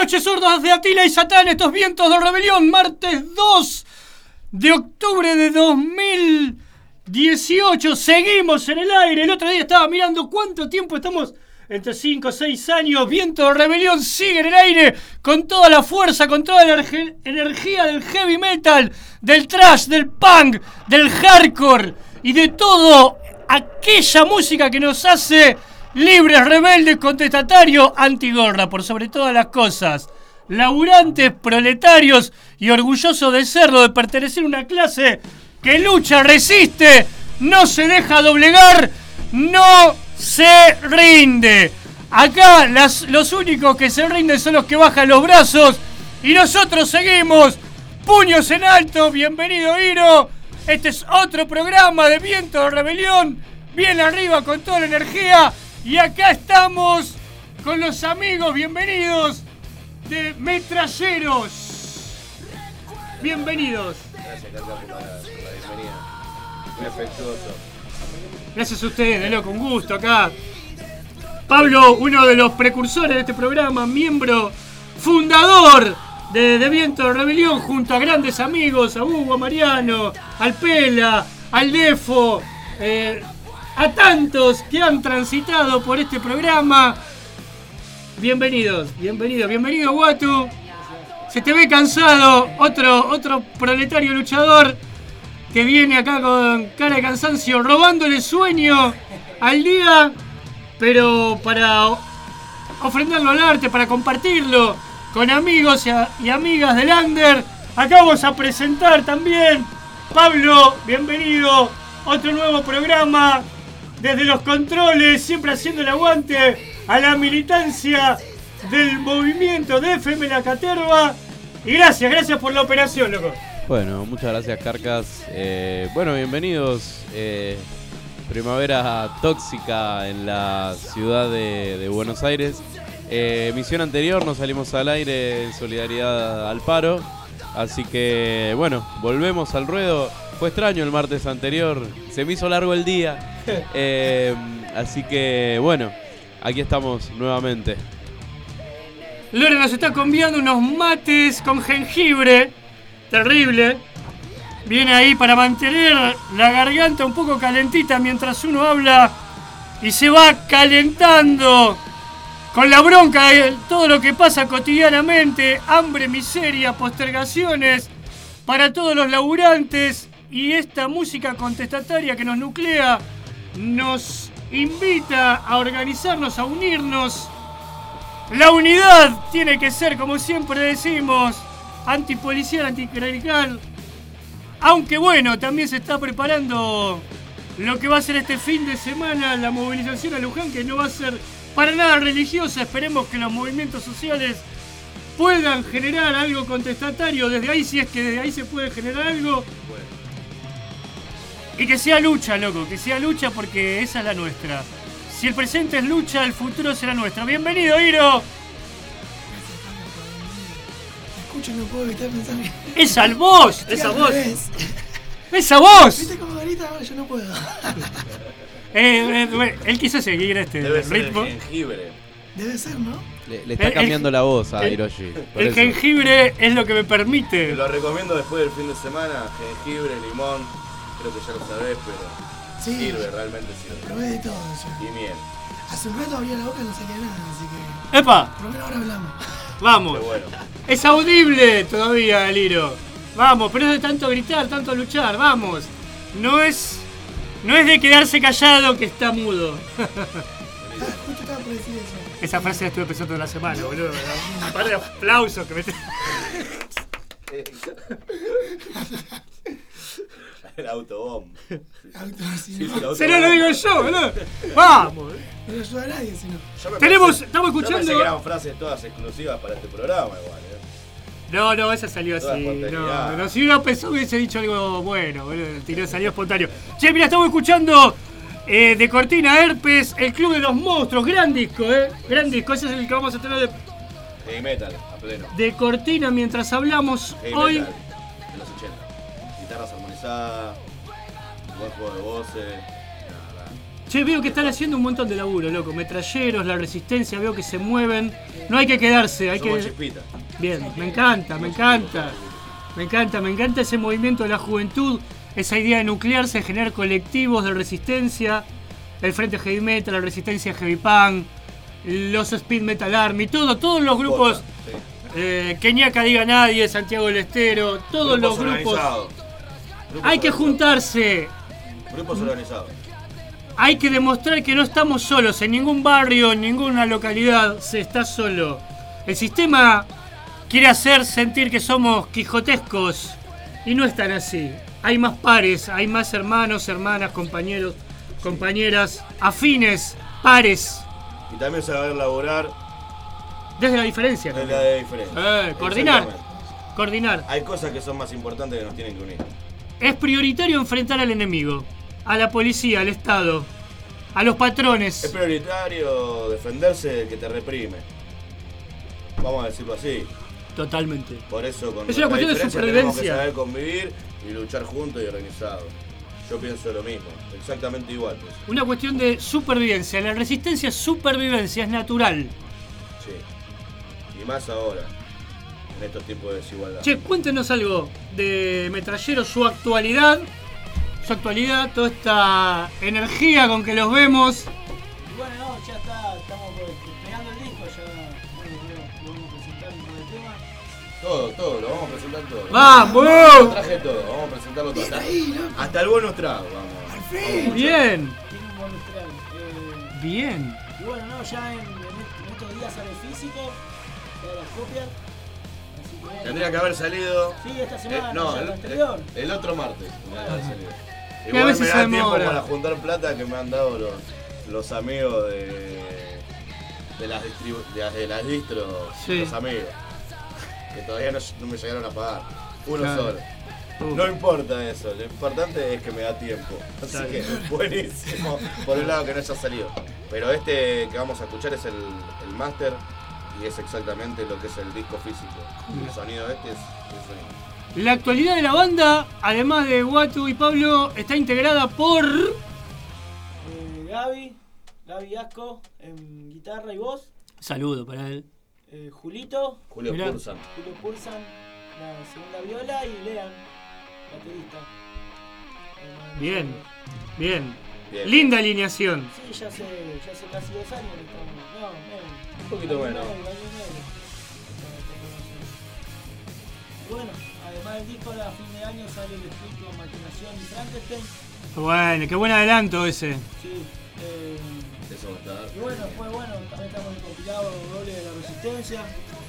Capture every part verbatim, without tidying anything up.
noches, zurdos de Atila y Satán, estos vientos de rebelión, martes dos de octubre de dos mil dieciocho, seguimos en el aire. El otro día estaba mirando cuánto tiempo estamos, entre cinco o seis años, Viento de Rebelión sigue en el aire con toda la fuerza, con toda la energ- energía del heavy metal, del thrash, del punk, del hardcore y de todo aquella música que nos hace libres, rebeldes, contestatarios, antigorra, por sobre todas las cosas. Laburantes, proletarios y orgullosos de serlo, de pertenecer a una clase que lucha, resiste, no se deja doblegar, no se rinde. Acá las, los únicos que se rinden son los que bajan los brazos y nosotros seguimos, puños en alto. Bienvenido, Iro. Este es otro programa de Viento de Rebelión, bien arriba con toda la energía. Y acá estamos con los amigos, bienvenidos, de Metralleros. Bienvenidos. Gracias, Carlos, por la, por la bienvenida. Muy afectuoso. Gracias a ustedes, loco, un gusto acá. Pablo, uno de los precursores de este programa, miembro fundador de, de Viento de Rebelión, junto a grandes amigos, a Hugo, a Mariano, al Pela, al Defo, eh, a tantos que han transitado por este programa. Bienvenidos, bienvenidos, bienvenido, Guatu. Se te ve cansado, otro, otro proletario luchador que viene acá con cara de cansancio, robándole sueño al día, pero para ofrendarlo al arte, para compartirlo con amigos y, a, y amigas del Under. Acá vamos a presentar también, Pablo, bienvenido, otro nuevo programa. Desde los controles, siempre haciendo el aguante a la militancia del movimiento de F M La Caterva. Y gracias, gracias por la operación, loco. Bueno, muchas gracias, Carcas. Eh, bueno, bienvenidos. Eh, primavera tóxica en la ciudad de, de Buenos Aires. Eh, emisión anterior nos salimos al aire en solidaridad al paro. Así que, bueno, volvemos al ruedo. Fue extraño el martes anterior, se me hizo largo el día. Eh, así que, bueno, aquí estamos nuevamente. Lore nos está conviando unos mates con jengibre. Terrible. Viene ahí para mantener la garganta un poco calentita mientras uno habla y se va calentando con la bronca de todo lo que pasa cotidianamente. Hambre, miseria, postergaciones para todos los laburantes. Y esta música contestataria que nos nuclea nos invita a organizarnos, a unirnos. La unidad tiene que ser, como siempre decimos, antipolicial, anticlerical. Aunque bueno, también se está preparando lo que va a ser este fin de semana, la movilización a Luján, que no va a ser para nada religiosa. Esperemos que los movimientos sociales puedan generar algo contestatario desde ahí, si es que desde ahí se puede generar algo. Y que sea lucha, loco, que sea lucha, porque esa es la nuestra. Si el presente es lucha, el futuro será nuestro. Bienvenido, Iro. Escucho, no puedo evitar pensar que... ¡Esa voz! Estoy ¡Esa al voz! revés. ¡Esa voz! ¿Viste cómo grita? Ahora yo no puedo. Eh, eh, él quiso seguir este Debe ser ritmo. el jengibre. Debe ser, ¿no? Le, le está El- cambiando el- la voz a el- Hiroshi. por El eso. jengibre es lo que me Te permite. lo recomiendo después del fin de semana, jengibre, limón, creo que ya lo sabés, pero Sí. sirve, realmente sirve. Probé de todo yo. Y miel, Hace un rato abría la boca y no salía nada, así que... ¡Epa! Por lo menos ahora hablamos. Vamos. pero bueno. Es audible todavía el Iro. Vamos, pero es de tanto gritar, tanto luchar. Vamos. No es... No es de quedarse callado que está mudo. Ah, justo estaba por decir eso. Esa frase la estuve pensando toda la semana, boludo. Un par de aplausos que me... El autobomb. Auto así, Sí, ¿no? sí, el Se no lo autobomb. digo yo, boludo. Vamos. No lo ayuda a nadie, si no. Yo me Tenemos, pensé- estamos Yo pensé escuchando... que eran frases todas exclusivas para este programa, igual, ¿eh? No, no, esa salió Toda así. No, espontaneidad. no, si hubiera pensado hubiese dicho algo bueno, boludo. El tiró salió espontáneo. Che, mira, estamos escuchando eh, de Cortina Herpes, el Club de los Monstruos. Gran disco, eh. Gran disco. Ese es el que vamos a tener de, Heavy metal, a pleno. de Cortina mientras hablamos Heavy hoy. metal de los ochenta. Guitarras armonizadas, buen juego de voces. Nada, nada. Che, veo que están haciendo un montón de laburo, loco. Metralleros, la resistencia, veo que se mueven. No hay que quedarse, hay Somos que... chispitas. Bien, me encanta, me encanta. Me encanta, me encanta ese movimiento de la juventud, esa idea de nuclearse, generar colectivos de resistencia, el Frente Heavy Metal, la Resistencia Heavy Punk, los Speed Metal Army, todo, todos los grupos, Posta, sí. eh, Keniaca Diga Nadie, Santiago del Estero, todos los grupos. Organizados. Grupos Hay que organizados. juntarse. Grupos organizados. Hay que demostrar que no estamos solos, en ningún barrio, en ninguna localidad se está solo. El sistema quiere hacer sentir que somos quijotescos y no es tan así. Hay más pares, hay más hermanos, hermanas, compañeros, compañeras, afines, pares, Y también saber laburar desde la diferencia. es también. la de diferencia. Eh, coordinar, Exactamente. coordinar. Hay cosas que son más importantes que nos tienen que unir. Es prioritario enfrentar al enemigo, a la policía, al Estado, a los Es patrones. prioritario defenderse del que te reprime. Vamos a decirlo así. Totalmente. Por eso con Es una nuestra cuestión de diferencia tenemos que supervivencia. saber convivir y luchar juntos y organizados. Yo pienso lo mismo, exactamente igual. Pues. Una cuestión de supervivencia. La resistencia es supervivencia, es natural. Sí. Y más ahora, en estos tiempos de desigualdad. Che, cuéntenos algo de Metrallero, su actualidad, su actualidad, toda esta energía con que los vemos. Y bueno, no, ya está, estamos pegando el disco, ya bueno, lo, lo vamos a presentar un poco de tema. Todo, todo, lo vamos a presentar todo. ¡Vamos! Traje todo, vamos a presentarlo todo. Hasta, ahí, loco. hasta el bonus trago, vamos. Al fin. Bien, Tiene un bonus track. Eh, bien. y bueno, no, ya en, en est- en estos días sale físico, todas las copias. Así que bueno. Tendría que haber salido. Sí, esta semana, eh, no, ya el, la anterior. el- el otro martes. tendría que haber salido. a Igual veces me se da tiempo demora. para juntar plata que me han dado los, los amigos de, de las distribu de, las- de las distros, Sí. los amigos. Que todavía no, no me llegaron a pagar. Uno Claro. solo. Uh, No importa eso, lo importante es que me da tiempo. Así Claro. que buenísimo, por un lado que no haya salido. Pero este que vamos a escuchar es el, el máster y es exactamente lo que es el disco físico. El sonido este es el sonido. La actualidad de la banda, además de Watu y Pablo, está integrada por... Eh, Gaby, Gaby Asco en guitarra y voz. Saludo para él. Eh, Julito, Julio Mirá. Pursan. Julio Pursan, la segunda viola y Lean, baterista. Eh, Bien, bien. Bien. Linda alineación. Sí, ya hace, ya hace casi dos años que estamos. No, menos. Un poquito Año y menos. medio, año y medio. Y bueno, además del disco, a fin de año sale el split con Maquinación y Frankenstein. Bueno, qué buen adelanto ese. Sí. Eh, Eso va a estar. y bueno, fue bueno, también estamos en el compilado doble de la Resistencia.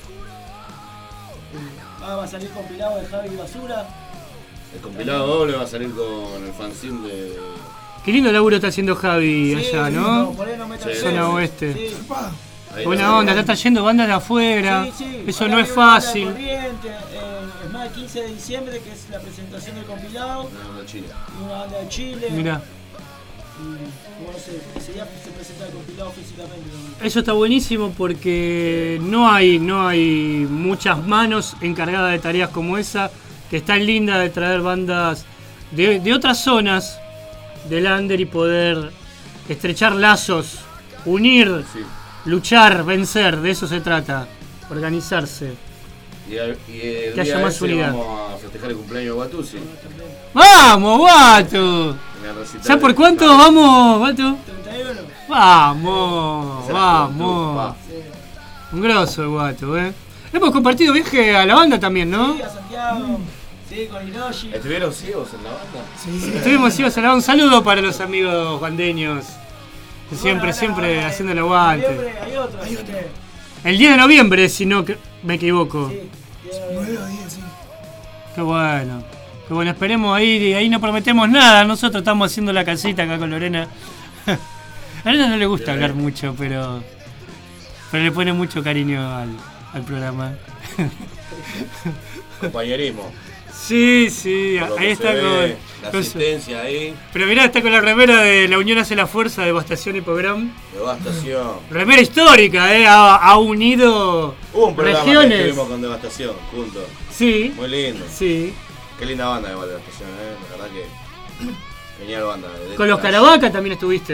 Eh, ah, va a salir compilado de Javi Basura. El compilado doble va a salir con el fanzine de. Qué lindo laburo está haciendo Javi Sí, allá, sí, ¿no? Moreno, Metal Sí. Gear. Zona oeste. Sí. Pa. Ahí Buena está. onda, está trayendo bandas de afuera. Sí, sí. Eso Ahora no es viene una banda fácil. Corriente, eh, es más, el quince de diciembre, que es la presentación del compilado. Una banda china. Y una banda de Chile. Mirá, Y bueno, se, ese día se presenta el compilado físicamente. ¿no? eso está buenísimo porque no hay, no hay muchas manos encargadas de tareas como esa, que es tan linda de traer bandas de, de otras zonas del under y poder estrechar lazos, unir, Sí. luchar, vencer, de eso se trata, organizarse. Y, el- y el Que haya día más ese unidad. vamos a festejar el cumpleaños de Guatusi. ¡Vamos, Guatu! En el recital ¿Sabes por de- cuánto vamos, Guatu? treinta y uno. Vamos, Esa es la juventud, vamos. pa. Sí. Un grosso el Guatu, eh. Hemos compartido viaje a la banda también, ¿no? Sí, a Santiago. Sí, con Hiroshi. ¿Estuvieron ciegos en la banda? Sí. Estuvimos ibas a la- un saludo para los amigos bandeños. que Siempre, Bueno, ahora- siempre ahora haciendo en el aguante. noviembre Hay otro, así que. El diez de noviembre, si no que- me equivoco. Sí, tiene- nueve o diez, sí. Qué bueno. Qué bueno, esperemos ahí, ahí no prometemos nada. Nosotros estamos haciendo la casita acá con Lorena. A Lorena no le gusta hablar mucho, pero. Pero le pone mucho cariño al, al programa. Compañerismo. Sí, sí, Por lo ahí que está se con. ve, la con- asistencia ahí, Pero mirá, está con la remera de La Unión hace la fuerza, Devastación y Program. devastación. Remera histórica, eh, ha, ha unido Hubo un programa que regiones. estuvimos con Devastación juntos. Sí, Muy lindo. sí. Qué linda banda igual Devastación, eh. La verdad que. Genial banda. de- Con los de- Caravaca también estuviste.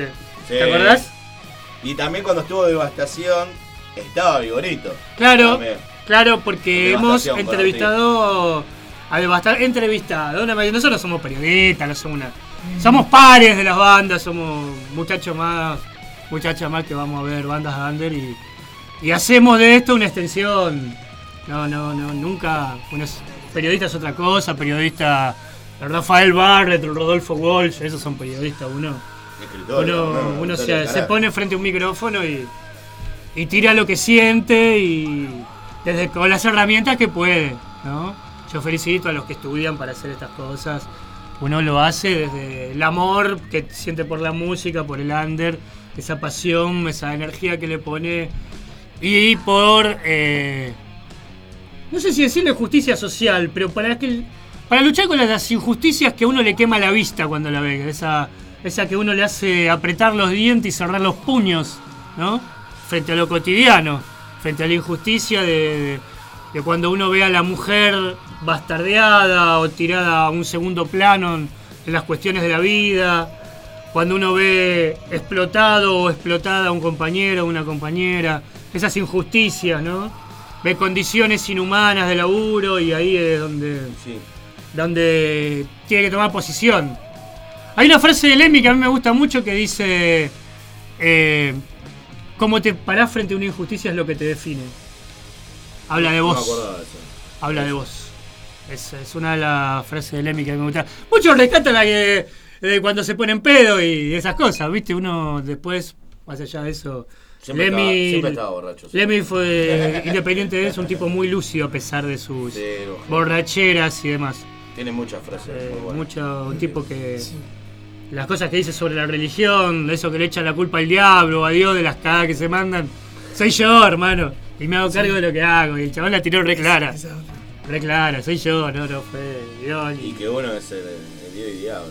Sí. ¿Te acordás? Y también cuando estuvo Devastación, estaba Vigorito. Claro, También. claro, porque hemos Devastación, entrevistado a Devastar, entrevistado. Una, nosotros no somos periodistas, no somos una. Somos pares de las bandas, somos muchachos más, muchachas más que vamos a ver bandas under y, y hacemos de esto una extensión. No, no, no, nunca. Uno es, periodista es otra cosa, periodista. Rafael Barrett, Rodolfo Walsh, esos son periodistas, uno. Uno, no, uno no, se, no, se pone frente a un micrófono y, y tira lo que siente y desde con las herramientas que puede, ¿no? Yo felicito a los que estudian para hacer estas cosas. Uno lo hace desde el amor que siente por la música, por el under, esa pasión, esa energía que le pone y por, eh, no sé si decirle justicia social, pero para que para luchar con las injusticias que a uno le quema la vista cuando la ve, esa esa que uno le hace apretar los dientes y cerrar los puños, ¿no? Frente a lo cotidiano, frente a la injusticia de, de, de cuando uno ve a la mujer bastardeada o tirada a un segundo plano en, en las cuestiones de la vida, cuando uno ve explotado o explotada a un compañero o una compañera, esas injusticias, ¿no? Ve condiciones inhumanas de laburo y ahí es donde, sí. donde tiene que tomar posición. Hay una frase de Lemmy que a mí me gusta mucho que dice eh, cómo te parás frente a una injusticia es lo que te define. Habla de vos. No me acordaba de eso. Habla de vos. Es, es una de las frases de Lemmy que a mí me gusta. Muchos rescatan la que de cuando se ponen pedo y esas cosas, ¿viste? Uno después, más allá de eso... Siempre, Lemmy, estaba, siempre estaba borracho. Sí. Lemmy fue, independiente de eso, un tipo muy lúcido a pesar de sus Sí, borracheras y demás. tiene muchas frases Eh, muy buenas. mucho, un tipo que... Sí. Las cosas que dice sobre la religión, de eso que le echan la culpa al diablo, a Dios, de las cagadas que se mandan. Soy yo, hermano, y me hago cargo de lo que hago. Y el chabón la tiró re clara. Esa otra. Re clara, soy yo, no, no fue Dios. Y Ni, que uno es el, el Dios y diablo.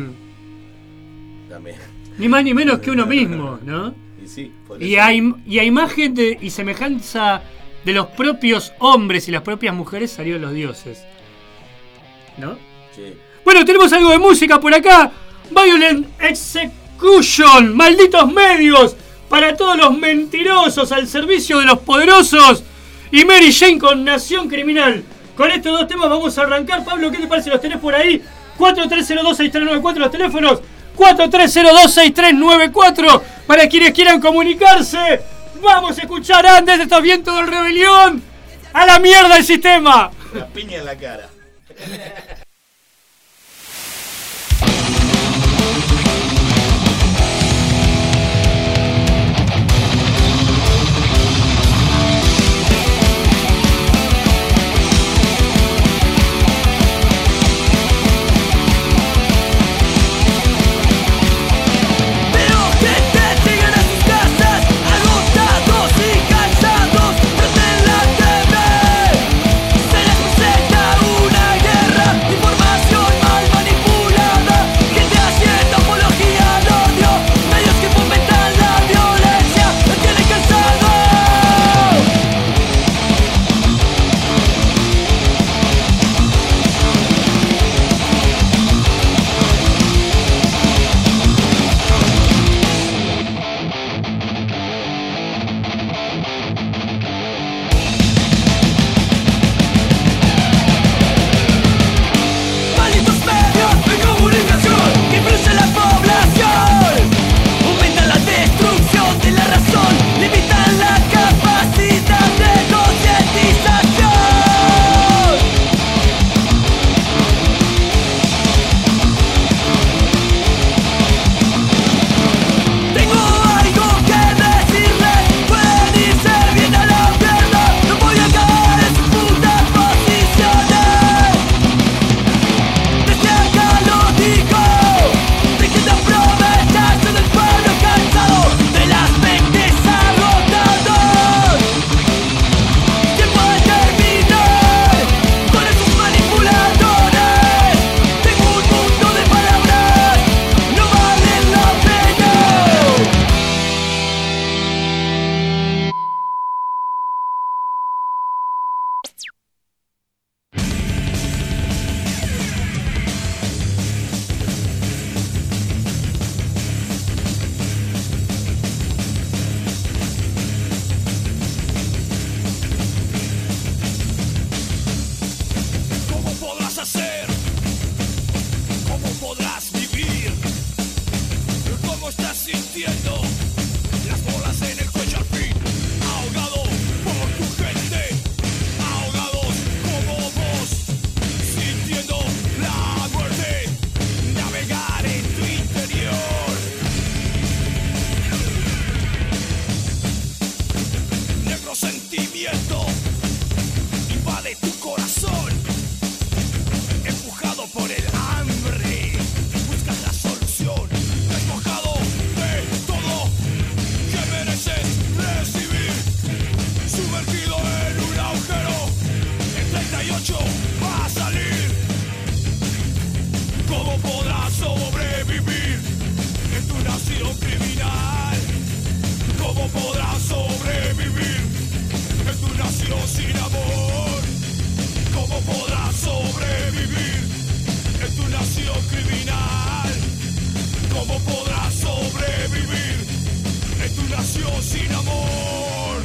mm. También. Ni más ni menos que uno mismo, ¿no? Y sí, por Y eso. a, im- y a imagen de, y semejanza de los propios hombres y las propias mujeres salieron los dioses. ¿No? Sí. Bueno, tenemos algo de música por acá. Violent Execution, malditos medios, para todos los mentirosos al servicio de los poderosos. Y Mary Jane con Nación Criminal. Con estos dos temas vamos a arrancar. Pablo, ¿qué te parece? ¿Los tenés por ahí? cuatro tres cero dos, seis tres nueve cuatro los teléfonos. cuatro tres cero dos, seis tres nueve cuatro para quienes quieran comunicarse. Vamos a escuchar antes de estos vientos de rebelión. ¡A la mierda el sistema! La piña en la cara. Veo gente llegan a sus casas, agotados y cansados, prenden la T V. Se les presenta una guerra. sintiendo las bolas en el cuello al fin, ahogado por tu gente, ahogados como vos, sintiendo la muerte, navegar en tu interior. Negro sentimiento invade tu corazón, empujado por el hambre, buscas la solución, despojado de todo que mereces recibir, sumergido en un agujero, el treinta y ocho va a salir. ¿Cómo podrás sobrevivir en tu nación criminal? ¿Cómo podrás sobrevivir en tu nación sin amor? ¿Cómo podrás sobrevivir en tu nación criminal? ¿Cómo podrás sobrevivir en tu nación sin amor?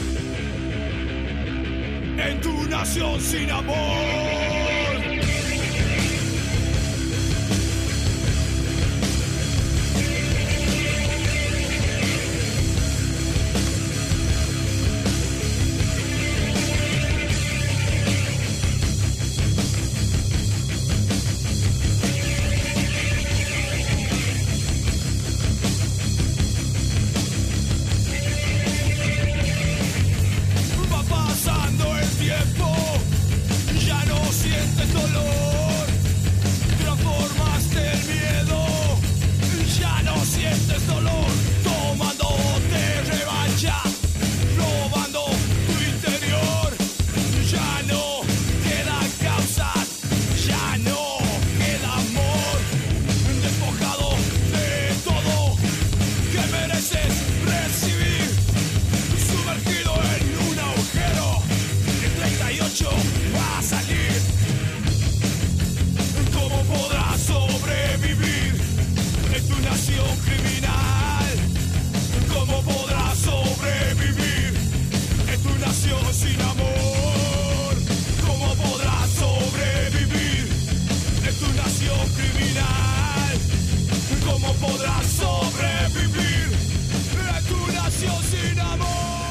En tu nación sin amor. Va pasando el tiempo, ya no sientes dolor, transformaste el miedo, ya no sientes dolor, tomándote revancha, robando tu interior, ya no quedan causas, ya no queda amor, despojado de todo que mereces recibir, sumergido en un agujero, el treinta y ocho va a salir. ¿Cómo podrás sobrevivir en tu nación criminal? ¿Cómo podrás sobrevivir en tu nación sin amor? ¿Cómo podrás sobrevivir en tu nación criminal? ¿Cómo podrás sobrevivir en tu nación sin amor?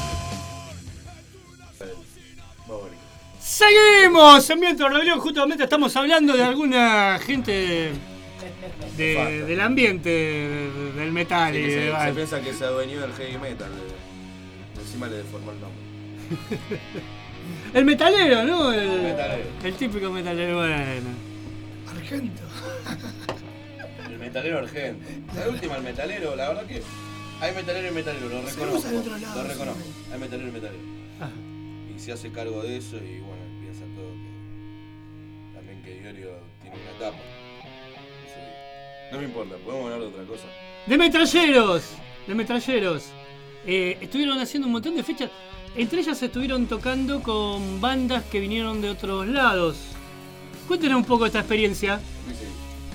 Seguimos en Viento de Rebelión. Justamente estamos hablando de alguna gente de- Falta. del ambiente de- del metal. Sí, y que se, de- se piensa que se adueñó del heavy metal. eh. Encima le deformó el nombre. El metalero, ¿no? El, metalero. el típico metalero, bueno. Argento. El metalero argento. La última, el metalero, la verdad que hay metalero y metalero, lo Se reconozco. usa en otro lado, Lo reconozco. sí. Hay metalero y metalero. Ah, Y se hace cargo de eso y bueno, piensa todo que también que Iorio tiene una etapa. Eso digo. No me importa, podemos hablar de otra cosa. De metralleros, de metralleros. Eh, estuvieron haciendo un montón de fechas. Entre ellas estuvieron tocando con bandas que vinieron de otros lados. Cuéntenos un poco esta experiencia. Dice,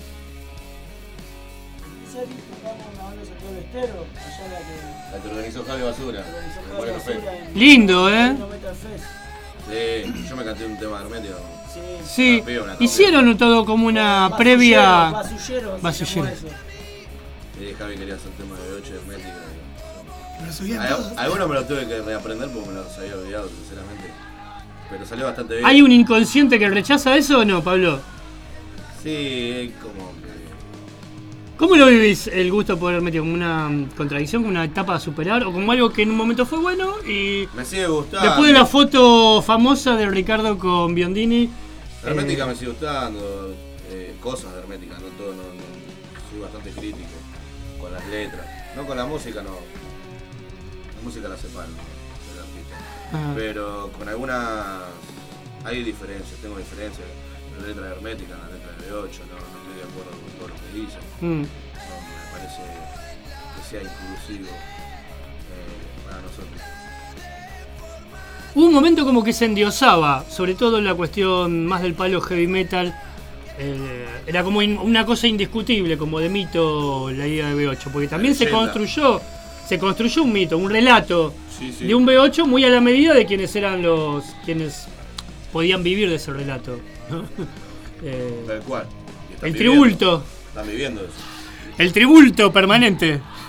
Seri tocamos una banda Santiago del Estero, allá la que la que organizó Javi Basura. organizó en Javi Moreno Fe. Basura en Lindo, ¿eh? Moreno Metal Fest. Sí, yo me canté un tema de Hermético. Sí. Sí, Una piba, una copia. hicieron todo como una Basullero, previa. Basullero, se Basullero. llamó eso. Y Javi quería hacer tema de ocho de Hermético. Lo subían Al- todos. Algunos me lo tuve que reaprender porque me los había olvidado, sinceramente. Pero salió bastante bien. ¿Hay un inconsciente que rechaza eso o no, Pablo? Sí, es como que. ¿Cómo lo vivís el gusto por Hermético? ¿Como una mm, contradicción, como una etapa a superar? ¿O como algo que en un momento fue bueno y Me sigue gustando. después de la foto famosa de Ricardo con Biondini? Hermética eh, me sigue gustando, eh, cosas de Hermética, no todo, no, no- soy bastante crítico con las letras. No con la música, no. La música la separo del artista. ah, Pero con algunas hay diferencias, tengo diferencias. La letra de Hermética, la letra de B ocho, no, no estoy de acuerdo con todo lo que dice. mm. No me parece que sea inclusivo eh, para nosotros. Hubo un momento como que se endiosaba, sobre todo en la cuestión más del palo heavy metal. Eh, era como in- una cosa indiscutible, como de mito la idea de B ocho, porque también se leyenda. construyó, se construyó un mito, un relato Sí, sí. de un B ocho muy a la medida de quienes eran los quienes podían vivir de ese relato, ¿no? Eh, Tal cual. Y están el viviendo, tributo, Están viviendo eso. el tributo permanente.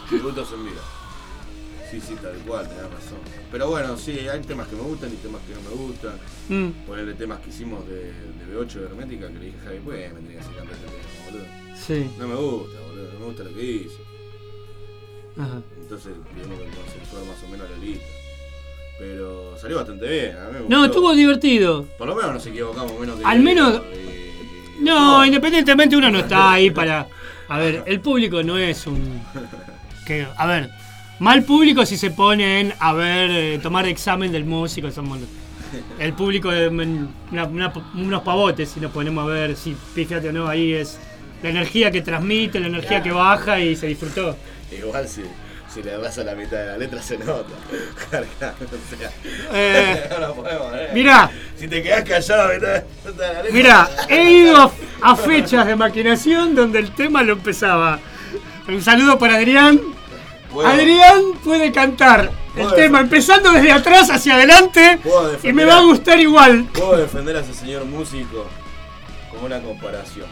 Tributos en vida. Sí, sí, tal cual, tenés razón. Pero bueno, sí, hay temas que me gustan y temas que no me gustan. Mm. Ponerle temas que hicimos de, de B ocho de Hermética, que le dije a Javi, pues me tenía que hacer cantar este tema, boludo. Sí. No me gusta, boludo, no me gusta lo que hice. Ajá. Entonces tuvimos que consensuar más o menos la lista. Pero salió bastante bien, a mí me No, gustó. estuvo divertido. Por lo menos nos equivocamos menos que... Al menos- y- No, independientemente uno no está ahí para... A ver, el público no es un... Que, a ver, mal público si se ponen a ver, eh, tomar examen del músico, somos... El público es una- una- unos pavotes si nos ponemos a ver si fíjate o no, ahí es la energía que transmite, la energía que baja y se disfrutó. Igual si, si le das a la mitad de la letra se nota. Carga, o sea, Eh, no lo podemos, eh. mirá, Si te quedás callado a la mitad de la letra... Mirá, he ido a, a fechas de maquinación donde el tema lo empezaba. Un saludo para Adrián. Bueno, Adrián puede cantar el Puedo tema defender. empezando desde atrás hacia adelante Puedo y defender me va a a- gustar igual. Puedo defender a ese señor músico como una comparación.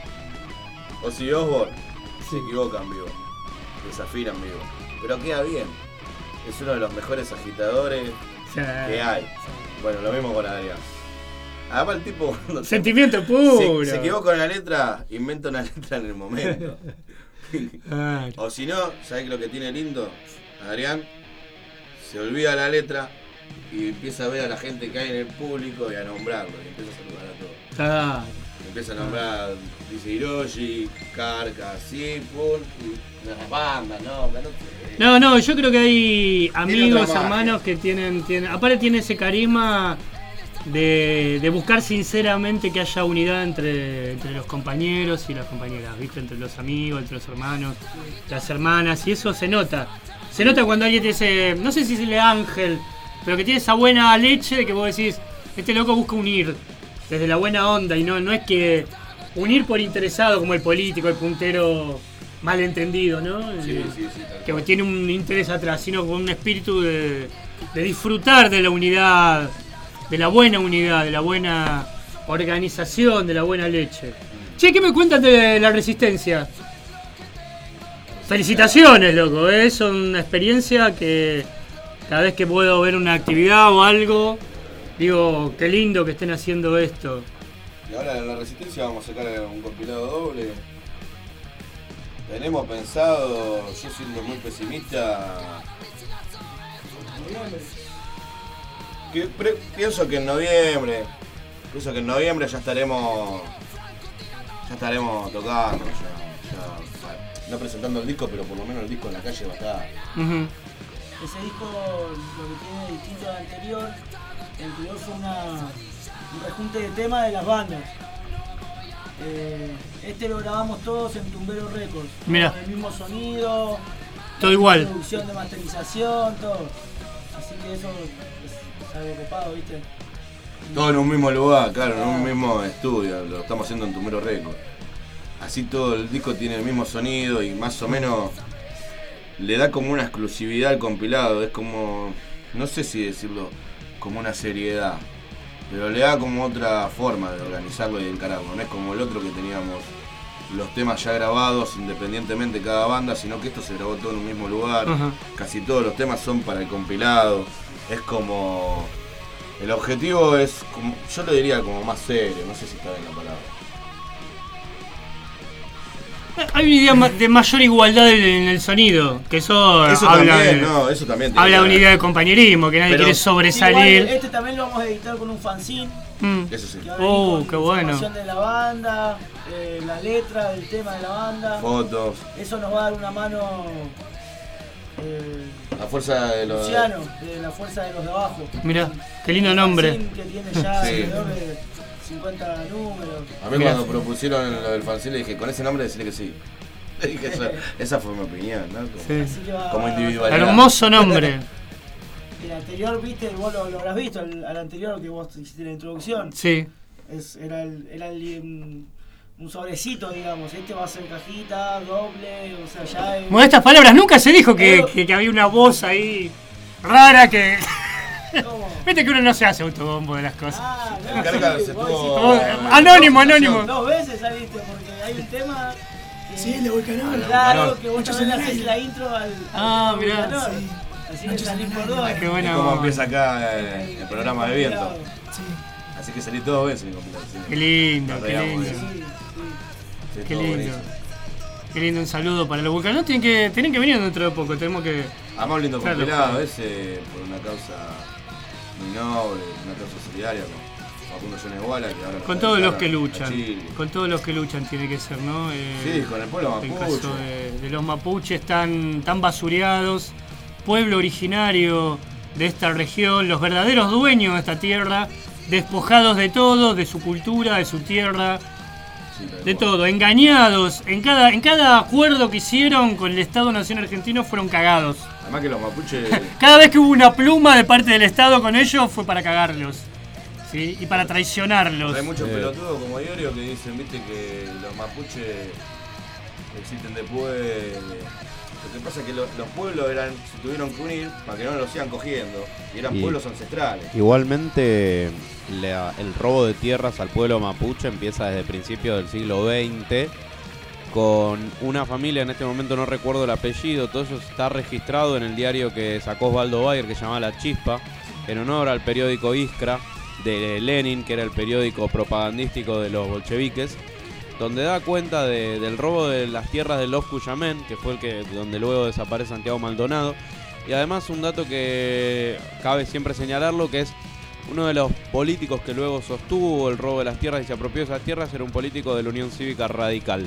Ozzy Osbourne se equivoca en vivo, desafina en vivo, pero queda bien. Es uno de los mejores agitadores que hay. Bueno, lo mismo con Adrián. Además el tipo cuando Sentimiento se, puro. se equivoca en la letra, inventa una letra en el momento. Ah, O si no, ¿sabés lo que tiene lindo? Adrián se olvida la letra y empieza a ver a la gente que hay en el público y a nombrarlo, y empieza a saludar a todos. ah, Empieza a nombrar, dice Hiroshi, Carca, así, pum, y las bandas, no, no sé. No, no, yo creo que hay otra amigos, magia. hermanos que tienen, tienen. Aparte tiene ese carisma de, de buscar sinceramente que haya unidad entre, entre los compañeros y las compañeras, ¿viste? Entre los amigos, entre los hermanos, las hermanas, y eso se nota. Se nota cuando alguien tiene ese, no sé si es el ángel, pero que tiene esa buena leche de que vos decís, este loco busca unir desde la buena onda y no, no es que unir por interesado como el político, el puntero malentendido, ¿no? Sí, sí, sí, tal Que cual. tiene un interés atrás, sino con un espíritu de, de disfrutar de la unidad, de la buena unidad, de la buena organización, de la buena leche. Che, ¿qué me cuentan de la Resistencia? Felicitaciones, loco, ¿eh? Es una experiencia que cada vez que puedo ver una actividad o algo, digo, qué lindo que estén haciendo esto. Y ahora en la Resistencia vamos a sacar un compilado doble. Tenemos pensado, yo siendo muy pesimista, que pre- pienso que en noviembre, pienso que en noviembre ya estaremos, ya estaremos tocando, ya, ya, no presentando el disco, pero por lo menos el disco en la calle va a estar. Ujú. Ese disco lo que tiene distinto al anterior, el anterior fue una, un rejunte de temas de las bandas. Eh, este lo grabamos todos en Tumbero Records, Mirá. con el mismo sonido, Todo igual. producción de masterización, todo. Así que eso es, es algo copado, ¿viste? Todo en un mismo lugar, claro, en un mismo estudio, lo estamos haciendo en Tumbero Records. Así todo el disco tiene el mismo sonido y más o menos le da como una exclusividad al compilado, es como, no sé si decirlo, como una seriedad, pero le da como otra forma de organizarlo y de encararlo, no es como el otro que teníamos los temas ya grabados independientemente de cada banda, sino que esto se grabó todo en un mismo lugar, Ajá. casi todos los temas son para el compilado, es como, el objetivo es, como, yo lo diría como más serio, no sé si está bien la palabra. Hay una idea ma- de mayor igualdad en en el sonido, que eso, Eso habla, también, de, no, eso también tiene habla de que una ver. idea de compañerismo, que nadie Pero- quiere Sí, sobresalir. igual, este también lo vamos a editar con un fanzine. Mm. Eso sí. Que va a venir Oh, con qué bueno. información de la banda, eh, la letra del tema de la banda. Fotos, Eso nos va a dar una mano eh, la fuerza de los... Luciano, de la fuerza de los de abajo. Mirá, qué lindo Un nombre. fanzine que tiene ya Sí. alrededor de cincuenta números. A mí Mirá. cuando propusieron lo del fanzine le dije, con ese nombre decirle que sí. Le dije, esa, esa fue mi opinión, ¿no? Como, Sí. Así que va- como va- individualidad. Hermoso nombre. El anterior, viste, vos lo, lo habrás visto, al, al anterior que vos hiciste la introducción. Sí. Es, era el, era el, un, un sobrecito, digamos. Este va a ser cajita, doble, o sea, ya es... Con estas palabras, nunca se dijo que, Pero- que, que había una voz ahí rara que. ¿Cómo? Viste que uno no se hace autobombo de las cosas. Ah, no, Carga, sí, se vos tuvo- decís- Oh, eh, anónimo, presentación. anónimo. Dos veces saliste, porque hay un tema que Sí, la Vulcanor. claro, que vos Muchos también en el haces aire. la intro al, al Ah, mirá. Vulcanor. Sí. Así que Muchos salís en por el dos. aire. Qué ¿Y buena cómo onda. empieza acá eh, el programa de viento? Sí. Así que salí dos veces en compilación. Qué lindo, Nos qué reíamos lindo. de eso. Sí, sí. Sí, Qué todo lindo. buenísimo. Qué lindo, un saludo para los vulcanos. Tienen que, tienen que venir dentro de poco. Tenemos que. Además, un lindo Claro, compilado claro. ese por una causa muy noble, una causa solidaria con Facundo Jones Guala, que ahora Con nos todos los dedicaron que a luchan. Chile. Con todos los que luchan tiene que ser, ¿no? Eh, Sí, con el pueblo El mapuche. caso de, de los mapuches tan, tan basureados, pueblo originario de esta región, los verdaderos dueños de esta tierra, despojados de todo, de su cultura, de su tierra, Sí, tal de cual. todo, engañados. En cada, en cada acuerdo que hicieron con el Estado-Nación argentino fueron cagados. Además que los mapuches, Cada vez que hubo una pluma de parte del Estado con ellos fue para cagarlos, ¿sí? Y para traicionarlos. hay muchos Eh. pelotudos como Iorio que dicen, viste, que los mapuches existen después. Lo que pasa es que lo- los pueblos eran, se tuvieron que unir para que no los sigan cogiendo. Y eran Y- pueblos ancestrales. Igualmente, la- el robo de tierras al pueblo mapuche empieza desde principios del siglo veinte con una familia, en este momento no recuerdo el apellido, todo eso está registrado en el diario que sacó Osvaldo Bayer, que se llamaba La Chispa, en honor al periódico Iskra de Lenin, que era el periódico propagandístico de los bolcheviques, donde da cuenta de- del robo de las tierras de los Cuyamén, que fue el que donde luego desaparece Santiago Maldonado. Y además un dato que cabe siempre señalarlo, que es uno de los políticos que luego sostuvo el robo de las tierras y se apropió de esas tierras, era un político de la Unión Cívica Radical.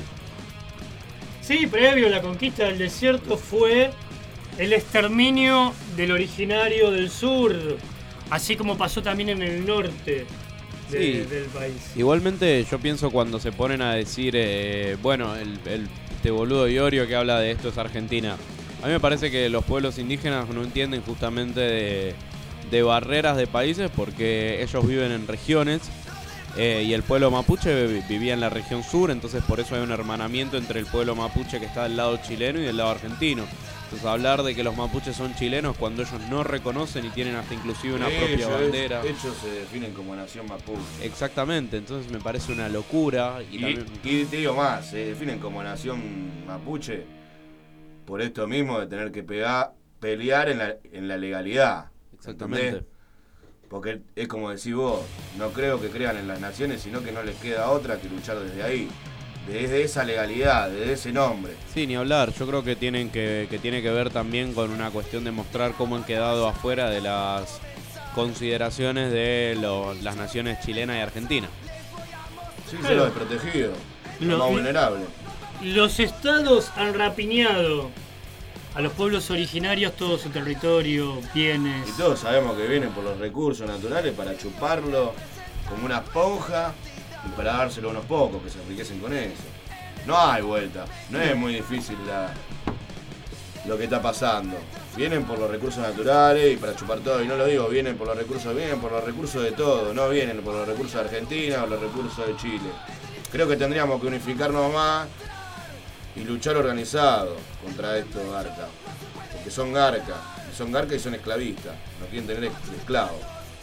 Sí, previo a la conquista del desierto fue el exterminio del originario del sur, así como pasó también en el norte de- Sí. del país. Igualmente yo pienso cuando se ponen a decir, eh, bueno, el, el- este boludo Iorio que habla de esto es Argentina. A mí me parece que los pueblos indígenas no entienden justamente de, de barreras de países porque ellos viven en regiones eh, y el pueblo mapuche vi- vivía en la región sur, entonces por eso hay un hermanamiento entre el pueblo mapuche que está del lado chileno y del lado argentino. Entonces hablar de que los mapuches son chilenos cuando ellos no reconocen y tienen hasta inclusive una propia Ellos, bandera. ellos se definen como nación mapuche. Exactamente, entonces me parece una locura y, Y, también... y te digo más, se definen como nación mapuche por esto mismo de tener que pegar, pelear en la, en la legalidad. Exactamente. ¿entendés? Porque es como decís vos, no creo que crean en las naciones, sino que no les queda otra que luchar desde ahí. Desde esa legalidad, desde ese nombre. Sí, ni hablar. Yo creo que tienen que, que tiene que ver también con una cuestión de mostrar cómo han quedado afuera de las consideraciones de lo- las naciones chilena y argentina. Sí, Claro. ser los desprotegidos, Lo- los más vulnerables. Los estados han rapiñado a los pueblos originarios todo su territorio, bienes. Y todos sabemos que vienen por los recursos naturales para chuparlo como una esponja y para dárselo a unos pocos que se enriquecen con eso. No hay vuelta, no es muy difícil la, lo que está pasando. Vienen por los recursos naturales y para chupar todo, y no lo digo, vienen por los recursos, vienen por los recursos de todo, no vienen por los recursos de Argentina o los recursos de Chile. Creo que tendríamos que unificarnos más y luchar organizado contra estos garcas. Porque son garcas, y son garcas y son esclavistas, no quieren tener esclavos.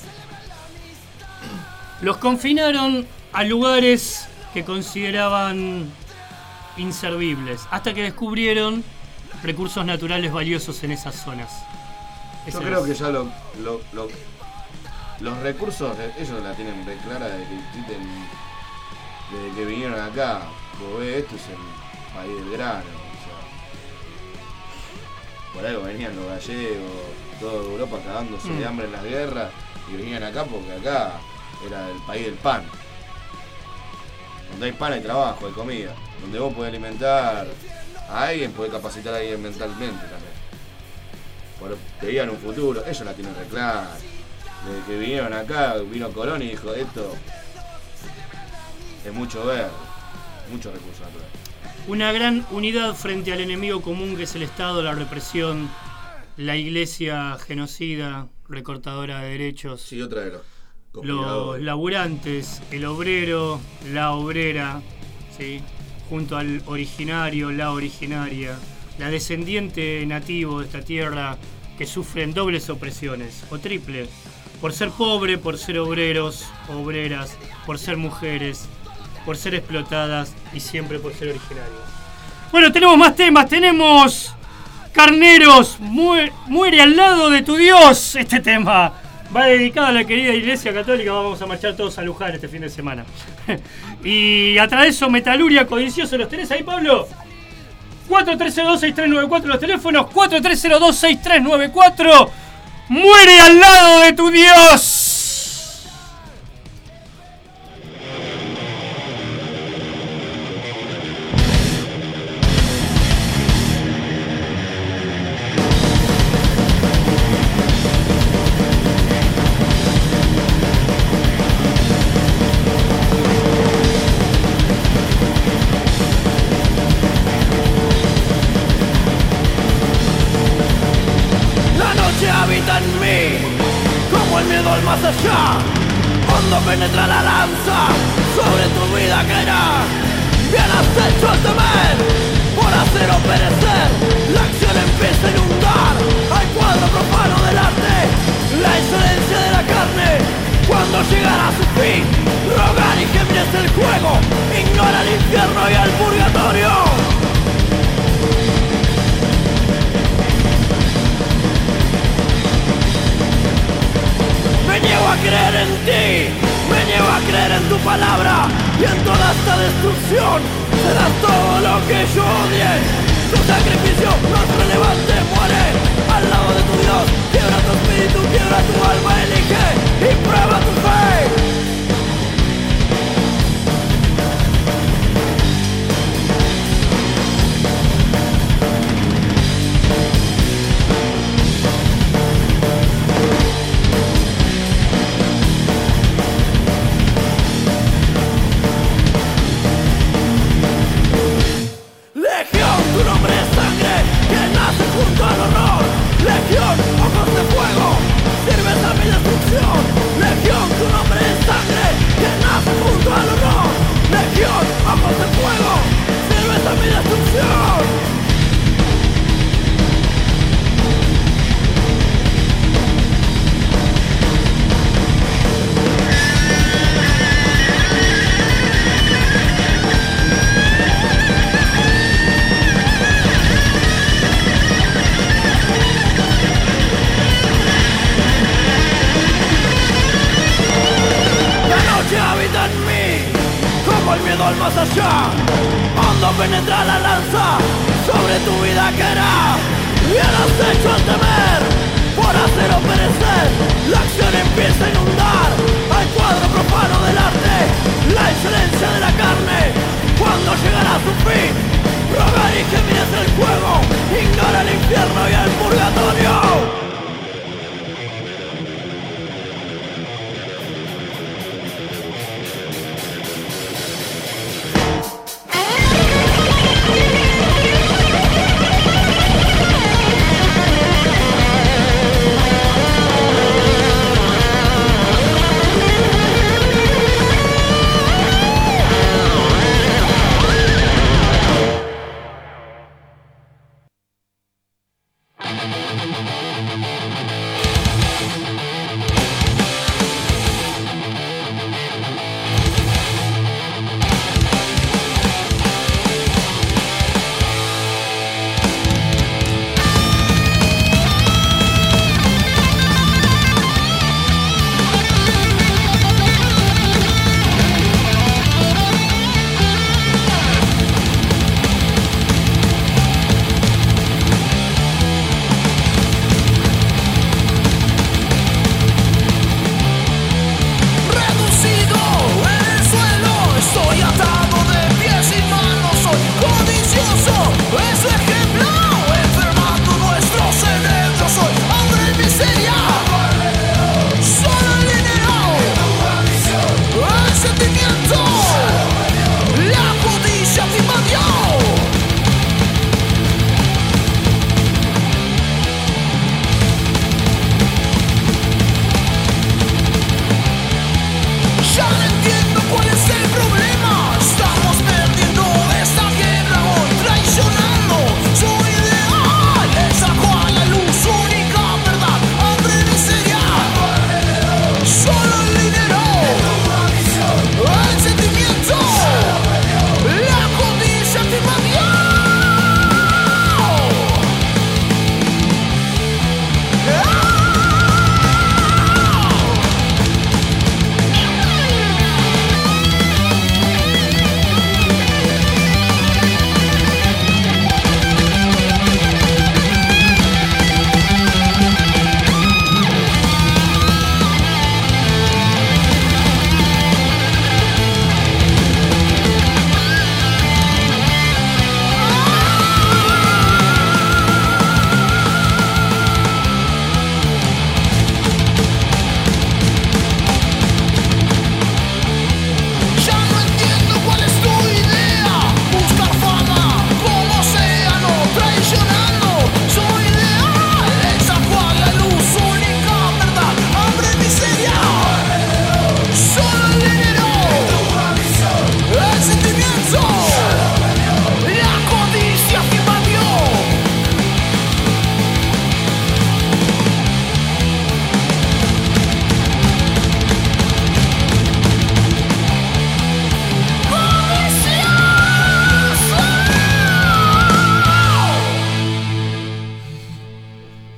Los confinaron a lugares que consideraban inservibles, hasta que descubrieron recursos naturales valiosos en esas zonas. Yo Ese creo es. que ya lo, lo- lo- los recursos, eh, ellos la tienen re clara de que existen desde que vinieron acá. Vos ves, esto es el país del grano. O sea, por algo venían los gallegos, toda Europa cagándose de Mm. hambre en las guerras y venían acá porque acá era el país del pan. Donde hay pan hay trabajo, hay comida. Donde vos podés alimentar a alguien, podés capacitar a alguien mentalmente también. Por, veían un futuro, ellos la tienen re clara. Desde que vinieron acá, vino Colón y dijo, esto es mucho verde, mucho recurso natural. Una gran unidad frente al enemigo común que es el Estado, la represión, la iglesia genocida, recortadora de derechos, Sí, otra de los los conspiradores. laburantes, el obrero, la obrera, ¿sí? Junto al originario, la originaria, la descendiente nativo de esta tierra que sufren dobles opresiones, o triple, por ser pobre, por ser obreros, obreras, por ser mujeres, por ser explotadas y siempre por ser originarios. Bueno, tenemos más temas. Tenemos Carneros, muere, muere al lado de tu Dios. Este tema va dedicado a la querida Iglesia Católica. Vamos a marchar todos a Luján este fin de semana. Y a través de eso, Metaluria Codicioso. ¿Los tenés ahí, Pablo? cuatro tres cero dos, seis tres nueve cuatro los teléfonos. cuatro tres cero dos, seis tres nueve cuatro. Muere al lado de tu Dios. Penetra la lanza sobre tu vida caerá. Bien has hecho al temer por hacer o perecer. La acción empieza a inundar al cuadro profano del arte. La insolencia de la carne cuando llegará a su fin. Rogar y gemir es el juego. Ignora el infierno y el purgatorio. Me niego a creer en ti. Me niego a creer en tu palabra y en toda esta destrucción será todo lo que yo odie. Tu sacrificio no es relevante, muere al lado de tu Dios. Quiebra tu espíritu, quiebra tu alma, elige y prueba tu fe. Junto al horror, legión, ojos de fuego, sirves a mi destrucción. Legión, tu nombre es sangre, que nace junto al horror. Legión, ojos de fuego, sirves a mi destrucción. Habita en mí, como el miedo al más allá. Hondo penetra la lanza, sobre tu vida caerá. Bien has hecho al temer, por hacer o perecer. La acción empieza a inundar al cuadro profano del arte. La insolencia de la carne, cuando llegará a su fin. Rogar y gemir es el juego, ignora el infierno y el purgatorio.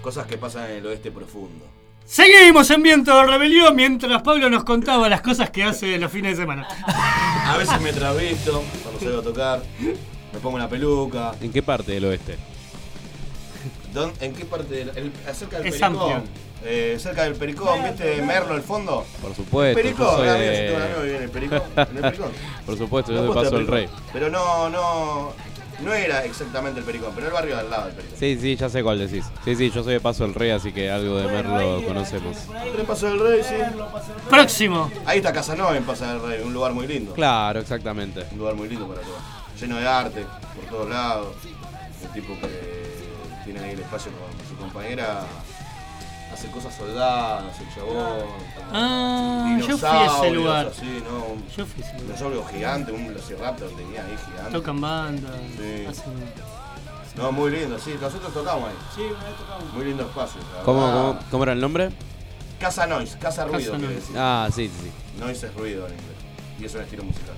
Cosas que pasan en el oeste profundo. Seguimos en Viento de Rebelión mientras Pablo nos contaba las cosas que hace los fines de semana. A veces me travisto cuando salgo a tocar, me pongo una peluca. ¿En qué parte del oeste? ¿Dón- ¿En qué parte? Del, el, acerca del Es Pericón. amplio. Eh, cerca del Pericón, ¿viste Merlo al fondo? Por supuesto. Pericón, yo soy ah, mira, si tengo un de- amigo que vive en el Pericón. En el Pericón. Por supuesto, yo No, soy de posta, Paso del Rey. Pericón. Pero no, no, no era exactamente el Pericón, pero el barrio al lado del Pericón. Sí, sí, ya sé cuál decís. Sí, sí, yo soy de Paso del Rey, así que algo de Bueno, Merlo ahí, conocemos. por ahí, Tres Paso del Rey, sí. Merlo, Paso del Rey. Próximo. Ahí está Casanova en Paso del Rey, un lugar muy lindo. Claro, exactamente. Un lugar muy lindo para todos. Lleno de arte, por todos lados. El tipo que tiene ahí el espacio con su compañera. Hace cosas soldadas, el chabón. Ah, yo fui a ese dinosaurios, lugar. Así, ¿no? Yo fui a ese Un lugar. dinosaurio gigante, un velociraptor tenía ahí gigante. Tocan banda. Sí. hacen- No, muy lindo, sí, nosotros tocamos ahí. Sí, una vez tocamos. Muy lindo espacio. la ¿Cómo, verdad. cómo, cómo era el nombre? Casa Noise, Casa Ruido, Casa quiere Noise. decir. Ah, sí, sí, sí. Noise es ruido en inglés. Y es un estilo musical.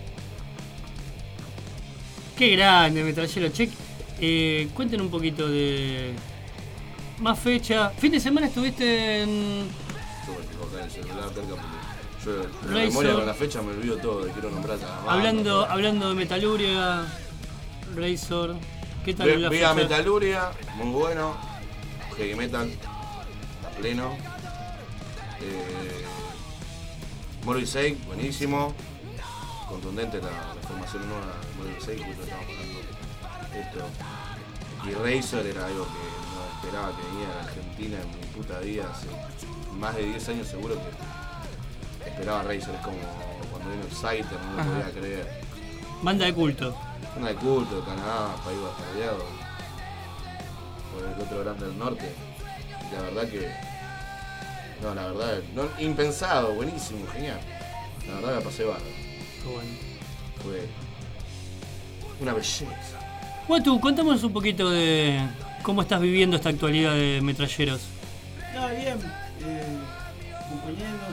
Qué grande, Metrallero. Che, eh, cuenten un poquito de. Más fecha. Fin de semana estuviste en. Yo me equivoqué en el celular, cerca porque yo en la Razor. memoria con la fecha me olvido todo y quiero nombrar a la banda, Hablando, todo. hablando de Metaluria, Razor. ¿Qué tal Ve- la Vi a fecha? Metaluria, muy bueno. Heavy metal, pleno. Eh, Morrissey, buenísimo. Contundente la, la formación nueva de Morrissey, justo estamos hablando esto. Y Razor era algo que no esperaba que viniera a Argentina en mi puta vida. Hace más de diez años seguro que esperaba Razor. Es como cuando vino Exciter, no lo Ajá. podía creer. Banda de culto. Una de culto de Canadá, país bastardeado por el otro grande del norte. Y la verdad que. No, la verdad, no, impensado, buenísimo, genial. La verdad la pasé bárbaro. Qué bueno. Fue una belleza. Guatu, contanos un poquito de cómo estás viviendo esta actualidad de Metralleros. No, bien. Eh, compañeros.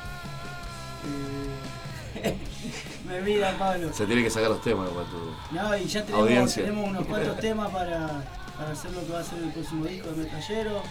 Eh, me olvida, Pablo. Se tiene que sacar los temas para tu. No, y ya tenemos, Audiencia. tenemos unos cuantos temas para, para hacer lo que va a ser el próximo disco de Metrallero.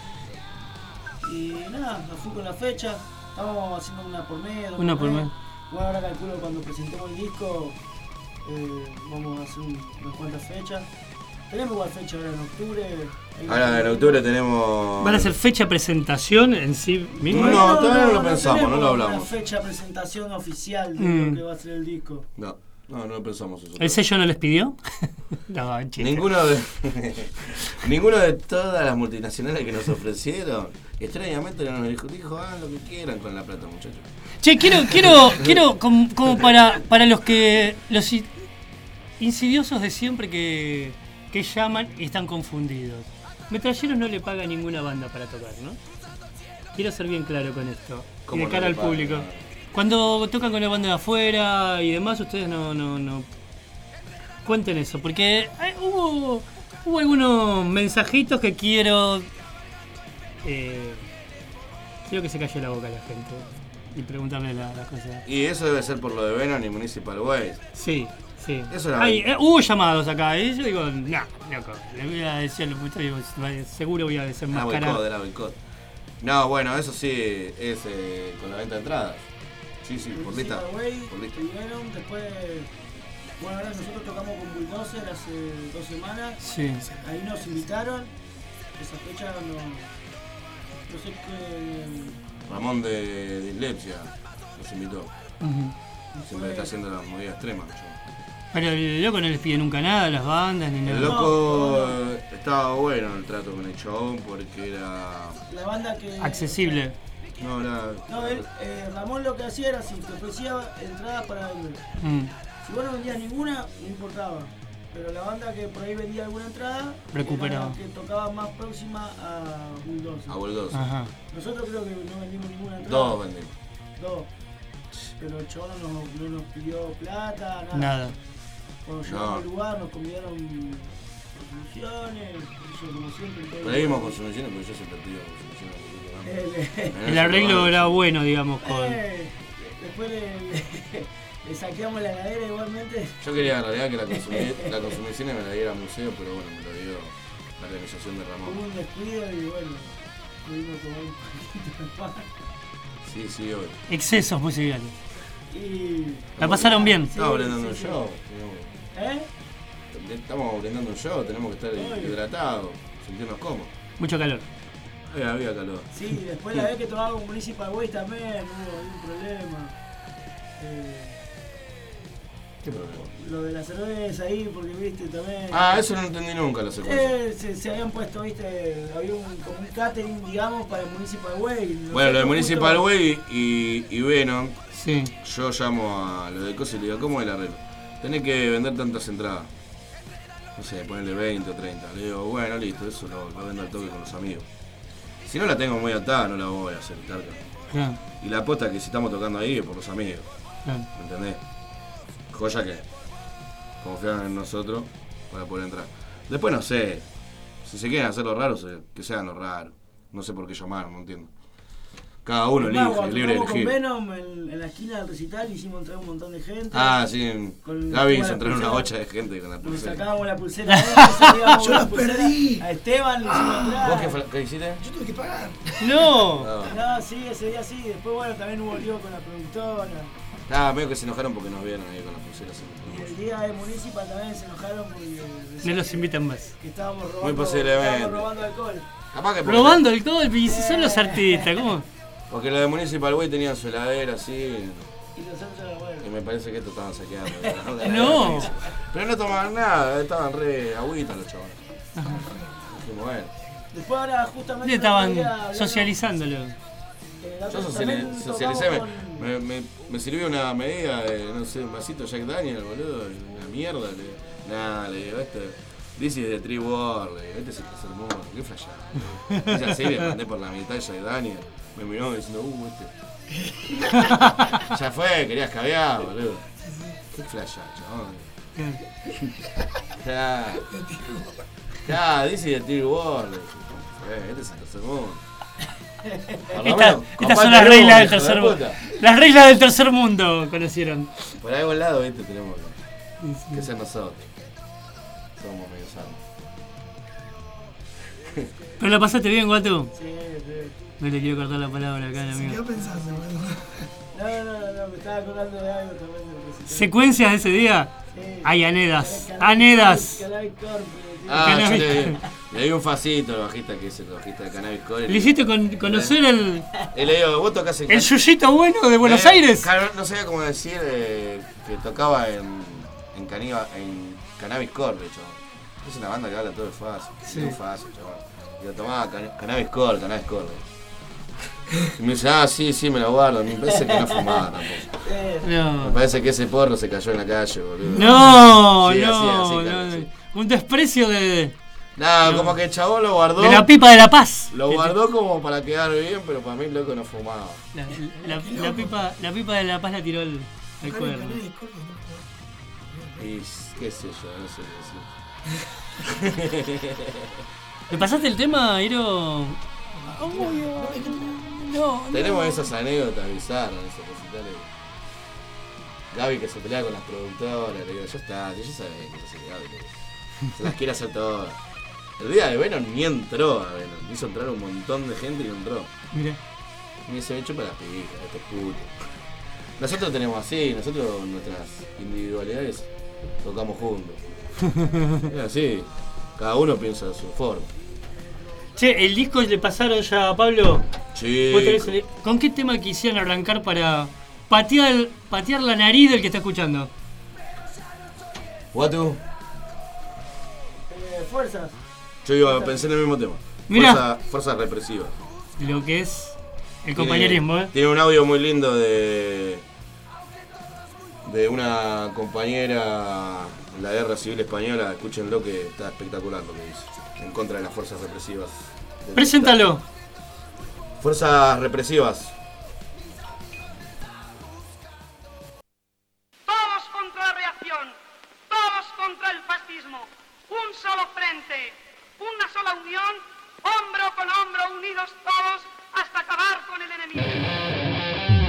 Y nada, nos fui con la fecha. Estamos haciendo una por mes. dos Una por mes. Bueno, ahora calculo cuando presentemos el disco eh, vamos a hacer un- unas cuantas fechas. Tenemos igual fecha ahora en octubre. Hay una- Ahora en octubre tenemos. ¿Van a hacer fecha presentación en sí misma? No, todavía no lo pensamos, tenemos no lo hablamos. Una fecha de presentación oficial de Mm. lo que va a ser el disco. No, no, no lo pensamos eso. ¿El sello no les pidió? No, chiste. Ninguno de, ninguno de todas las multinacionales que nos ofrecieron, extrañamente nos dijo, dijo, hagan lo que quieran con la plata, muchachos. Che, quiero, quiero, quiero como, como para, para los que. Los i- insidiosos de siempre que, que llaman y están confundidos. Metralleros no le paga a ninguna banda para tocar, ¿no? Quiero ser bien claro con esto. Y ¿Cómo de no cara le al paga? público. Cuando tocan con la banda de afuera y demás, ustedes no, no, no. Cuenten eso, porque eh, hubo, hubo algunos mensajitos que quiero. Eh, quiero que se calle la boca a la gente y preguntarle la- las cosas. Y eso debe ser por lo de Venom y Municipal Waste. Sí, sí. Eso era- Ay, eh, hubo llamados acá y yo digo, no, loco, le voy a decir al muchacho, seguro voy a Era desenmascarar. boicot, era boicot. No, bueno, eso sí es eh, con la venta de entradas. Sí, sí, por lista. Municipal Way, Por lista. Venom, después, bueno, ahora nosotros tocamos con Bulldozer hace dos semanas. Sí. Ahí nos invitaron. Esa fecha no. No sé qué. Ramón de Dislexia nos invitó. Ujú. Siempre está haciendo las movidas extremas. yo. Pero el loco no les pide nunca nada a las bandas ni nada. El loco No, no, no. eh, estaba bueno el trato con el chabón porque era. La banda que. Accesible. No, era. No, él, eh, Ramón lo que hacía era si te ofrecía entradas para vender. Mm. Si vos no vendías ninguna, no importaba. Pero la banda que por ahí vendía alguna entrada, Recuperaba. era la que tocaba más próxima a Bulldozer. A Bulldozer. Ajá. Nosotros creo que no vendimos ninguna entrada. Dos vendimos. Dos. Pero el chabón no, nos- no nos pidió plata, nada. Nada. Cuando llegamos No. al lugar nos convidaron soluciones, yo como siempre. todo- Pedimos consumiciones porque yo siempre pido consumiciones. El- El arreglo era bueno, digamos, con. Eh, después le, le- le saqueamos la heladera igualmente. Yo quería en realidad que la, consumi- la consumición me la diera al museo, pero bueno, me lo dio la organización de Hubo Ramón. un descuido y bueno. pudimos tomar un poquito más. Sí, sí, obvio. Excesos musicales. Y... La pasaron bien. Estamos Sí, brindando sí, un sí. show. ¿Eh? Estamos brindando un show, tenemos que estar Obvio. hidratados, sentirnos cómodos. Mucho calor. Había, había calor. Sí, después la vez que tomamos Municipal Way también hubo un problema. Eh, ¿Qué problema? lo de la cerveza ahí, porque viste también. Ah, eso no entendí nunca la secuencia. Eh, se, se habían puesto, viste, había un, como un catering, digamos, para el Municipal Way. Bueno, lo de Nosotros Municipal justo- Way y, y Venom, Sí. yo llamo a lo de cosas y le digo, ¿cómo es el arreglo? Tenés que vender tantas entradas. No sé, ponerle veinte o treinta. Le digo, bueno, listo, eso lo, lo vendo al toque con los amigos. Si no la tengo muy atada, no la voy a hacer, tal. Claro, Y la aposta que si estamos tocando ahí es por los amigos, claro. ¿me entendés? Joya que confiaron en nosotros para poder entrar. Después no sé, si se quieren hacer lo raro, se- que sean lo raro. No sé por qué llamaron, no entiendo. Cada uno Es más, elige, cuando es libre de tocamos elegir. con Venom en, en la esquina del recital hicimos entrar un montón de gente. Ah, sí, en- Con- Gaby con hizo la entrar una pulsera. bocha de gente con la Nos pulsera. sacábamos la pulsera. a él, salíamos Yo la los pulsera perdí. A Esteban le hicimos entrar. ¿Vos qué, fue- qué hiciste? Yo tuve que pagar. ¡No! No. No, sí, ese día sí. Después, bueno, también hubo lío con la productora. Ah, medio que se enojaron porque nos vieron ahí con las pulseras. Y el día de Municipal también se enojaron porque No los invitan más. que estábamos robando, Muy posiblemente. estábamos robando alcohol. Capaz que porque- Robando alcohol, y si son los artistas, ¿cómo? Porque los de Municipal Way tenían su heladera así. Y nosotros, bueno. Y me parece que esto estaban saqueando. No. Pero no tomaban nada, estaban re agüitas los chavales. Dijimos, bueno. Después ahora justamente... Estaban el otro día hablando- socializándolo. eh, la Yo otra- sociali- también socialicé, tocamos me, me, me, me sirvió una medida de, no sé, un vasito Jack Daniel, boludo, una mierda. Le, nada, le digo, este, this is the Tree War, le digo, este es el tercer mundo, qué flashado. Dice así, le mandé por la mitad de Jack Daniel, me miró diciendo, uh, este. Ya fue, querías caviar, boludo. Qué flashado, chabón. Ya, ya, this is the Tree War, le dije, "Eh, este es el tercer mundo. Por lo Esta- menos, estas son comparte las el reglas mundo, del hijo de tercer mundo. puta. Las reglas del tercer mundo conocieron. Por algún lado, viste, tenemos que, que ser nosotros. Somos medio santos. ¿Pero la pasaste bien, Guatu? Sí, sí. No le quiero cortar la palabra acá al Se quedó amigo. pensando, boludo. No, no, no, no, me estaba acordando de algo también de lo que se- ¿Secuencias de ese día? Sí. Hay anedas. Cannabis Anedas. Corp, Cannabis Corp, tío. Ah, yo Cannabis. le, le di un facito al bajista que es el bajista de Cannabis Core. ¿Le hiciste con- conocer el, Y le digo, vos tocás en el yuyito bueno de Buenos Eh, Aires? claro, no sabía cómo decir eh, que tocaba en, en, Caniba, en Cannabis Core, de hecho. Es una banda que habla todo de fácil. Sí. Muy fácil, chaval. Y lo tomaba can- Cannabis Core, Cannabis Core. Y me dice, ah, sí, sí, me lo guardo. Me parece que no fumaba tampoco. Eh, Me No. parece que ese porro se cayó en la calle, boludo. No, Sí, no, así, así, no. claro, sí. Un desprecio de, Nada, como que el chabón lo guardó. de la pipa de la paz. Lo guardó como para quedar bien, pero para mí loco no fumaba. La, la- la pipa, la pipa de la paz la tiró al, al Acá en cuerno. Canal de Córdoba, no Y qué sé yo, no sé qué decir. ¿Me pasaste el tema, Iro? No, Tenemos esas anécdotas bizarras en esos recitales. Gaby que se pelea con las productoras, le digo, ya está, yo ya sabía que se hace Gaby. le digo. Se las quiere hacer todas. El día de Venom ni entró a Venom, hizo entrar un montón de gente y no entró. mira. Y me dice, me chupa la pija, estos putos. Nosotros tenemos así, nosotros nuestras individualidades tocamos juntos. Es así, cada uno piensa a su forma. Che, el disco le pasaron ya a Pablo. Sí. ¿Vos tenés el- ¿Con qué tema quisieran arrancar para patear, patear la nariz del que está escuchando? Guatu, eh, fuerzas. yo iba, pensé en el mismo tema. Mirá. Fuerza, fuerza represiva. Lo que es el compañerismo, tiene, ¿eh? Tiene un audio muy lindo de de una compañera en la guerra civil española, escúchenlo que está espectacular lo que dice, en contra de las fuerzas represivas. del Preséntalo. Estado. Fuerzas represivas. Todos contra la reacción, todos contra el fascismo, un solo frente, una sola unión, hombro con hombro unidos todos hasta acabar con el enemigo.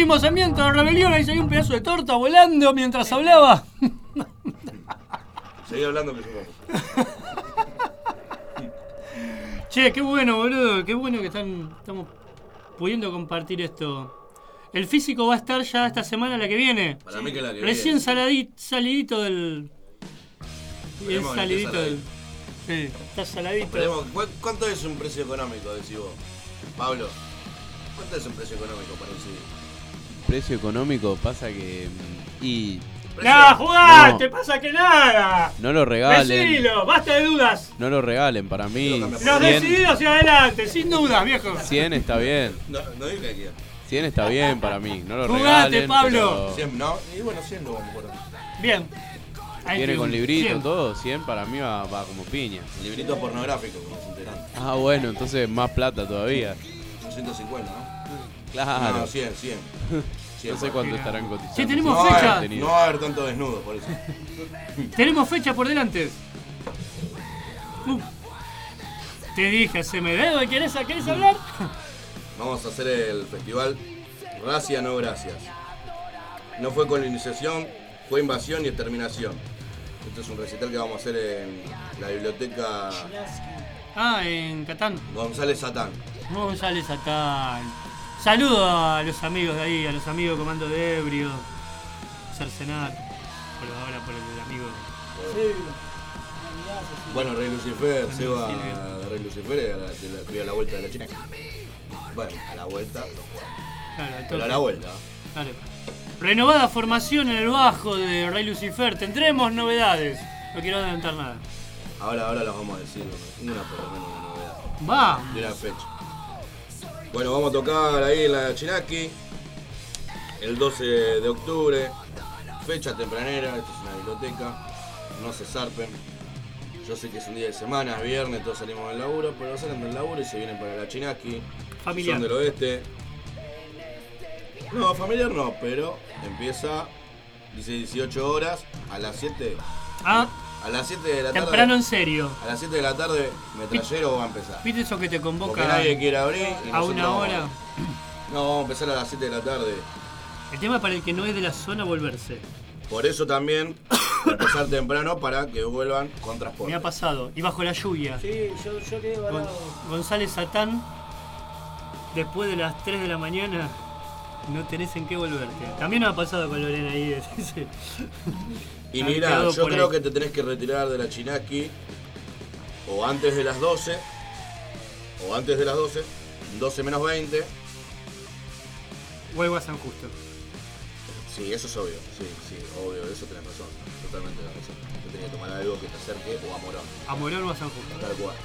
Próximo Sarmiento de Rebelión, ahí salió un pedazo de torta volando mientras hablaba. Seguí hablando que yo Che, qué bueno, boludo, qué bueno que están, estamos pudiendo compartir esto. El físico va a estar ya esta semana, la que viene. Para mí que la que Recién viene. saladi- salidito del... El Esperemos que salidito esté del... Sí, está saladito. Esperemos, ¿cu- ¿Cuánto es un precio económico, decís vos? Pablo, ¿cuánto es un precio económico para un C D? Precio económico, pasa que. mm, Y. Precio- ¡Nah, jugá! No. ¡Te pasa que nada! No lo regalen. Decilo, basta de dudas. No lo regalen, para mí. Lo cambia Los cien, decididos hacia adelante, sin dudas, viejo. cien está bien. No, no dije que cien está bien para mí. No lo Jugate, regalen. Pablo. pero cien, no, y bueno, cien lo vamos a poner. Bien. Ahí Viene te- con librito, cien. todo. cien para mí va, va como piña. Librito pornográfico, como se enteran. Ah, bueno, entonces más plata todavía. Son ciento cincuenta, ¿no? Claro. No, cien, cien. cien No sé cuánto estarán cotizando. Sí, tenemos no, fecha. va a haber- no va a haber tanto desnudo, por eso. Tenemos fecha por delante. Uh. Te dije, se me dedo, ¿querés, ¿querés hablar? Vamos a hacer el festival Racia no Gracias. No fue colonización, fue invasión y exterminación. Esto es un recital que vamos a hacer en la biblioteca Ah, en Catán. González Satán. González Satán. Saludo a los amigos de ahí, a los amigos de Comando de Ebrio, Cercenar, por ahora por el amigo. Bueno, Rey Lucifer, Rey Seba Lucifer. de Rey Lucifer, a la, de la, fui a la vuelta de la China. Bueno, a la vuelta, Claro, al pero a toque. la vuelta. Dale. Renovada formación en el bajo de Rey Lucifer. Tendremos novedades. No quiero adelantar nada. Ahora, ahora las vamos a decir, una por lo menos una novedad. Va. De una fecha. Bueno, vamos a tocar ahí en la Chinaki el doce de octubre, fecha tempranera, esto es una biblioteca, no se zarpen. Yo sé que es un día de semana, es viernes, todos salimos del laburo, pero salen del laburo y se vienen para la Chinaki, Familiar. son del oeste. No, familiar no, pero empieza, dice dieciocho horas, a las siete, Ah, a las siete de la tarde. temprano en serio. A las siete de la tarde, Metrallero va a empezar. ¿Viste eso que te Porque convoca nadie quiere abrir. y a una nosotros- hora? No, vamos a empezar a las siete de la tarde. El tema para el que no es de la zona volverse. Por eso también empezar temprano para que vuelvan con Me transporte. ha pasado. Y bajo la lluvia. Sí, yo, yo quedé Gon- varado. González Satán, después de las tres de la mañana, no tenés en qué volverte. También me ha pasado con Lorena ahí. ese- Y Han mirá, quedado yo por creo ahí. que te tenés que retirar de la Chinaki o antes de las doce, o antes de las doce, doce menos veinte. Vuelvo a San Justo. Sí, eso es obvio, sí, sí, obvio, eso tenés razón, totalmente tenés razón. Yo tenía que tomar algo que te acerque o a Morón, ¿A Morón o a San Justo? tal cual.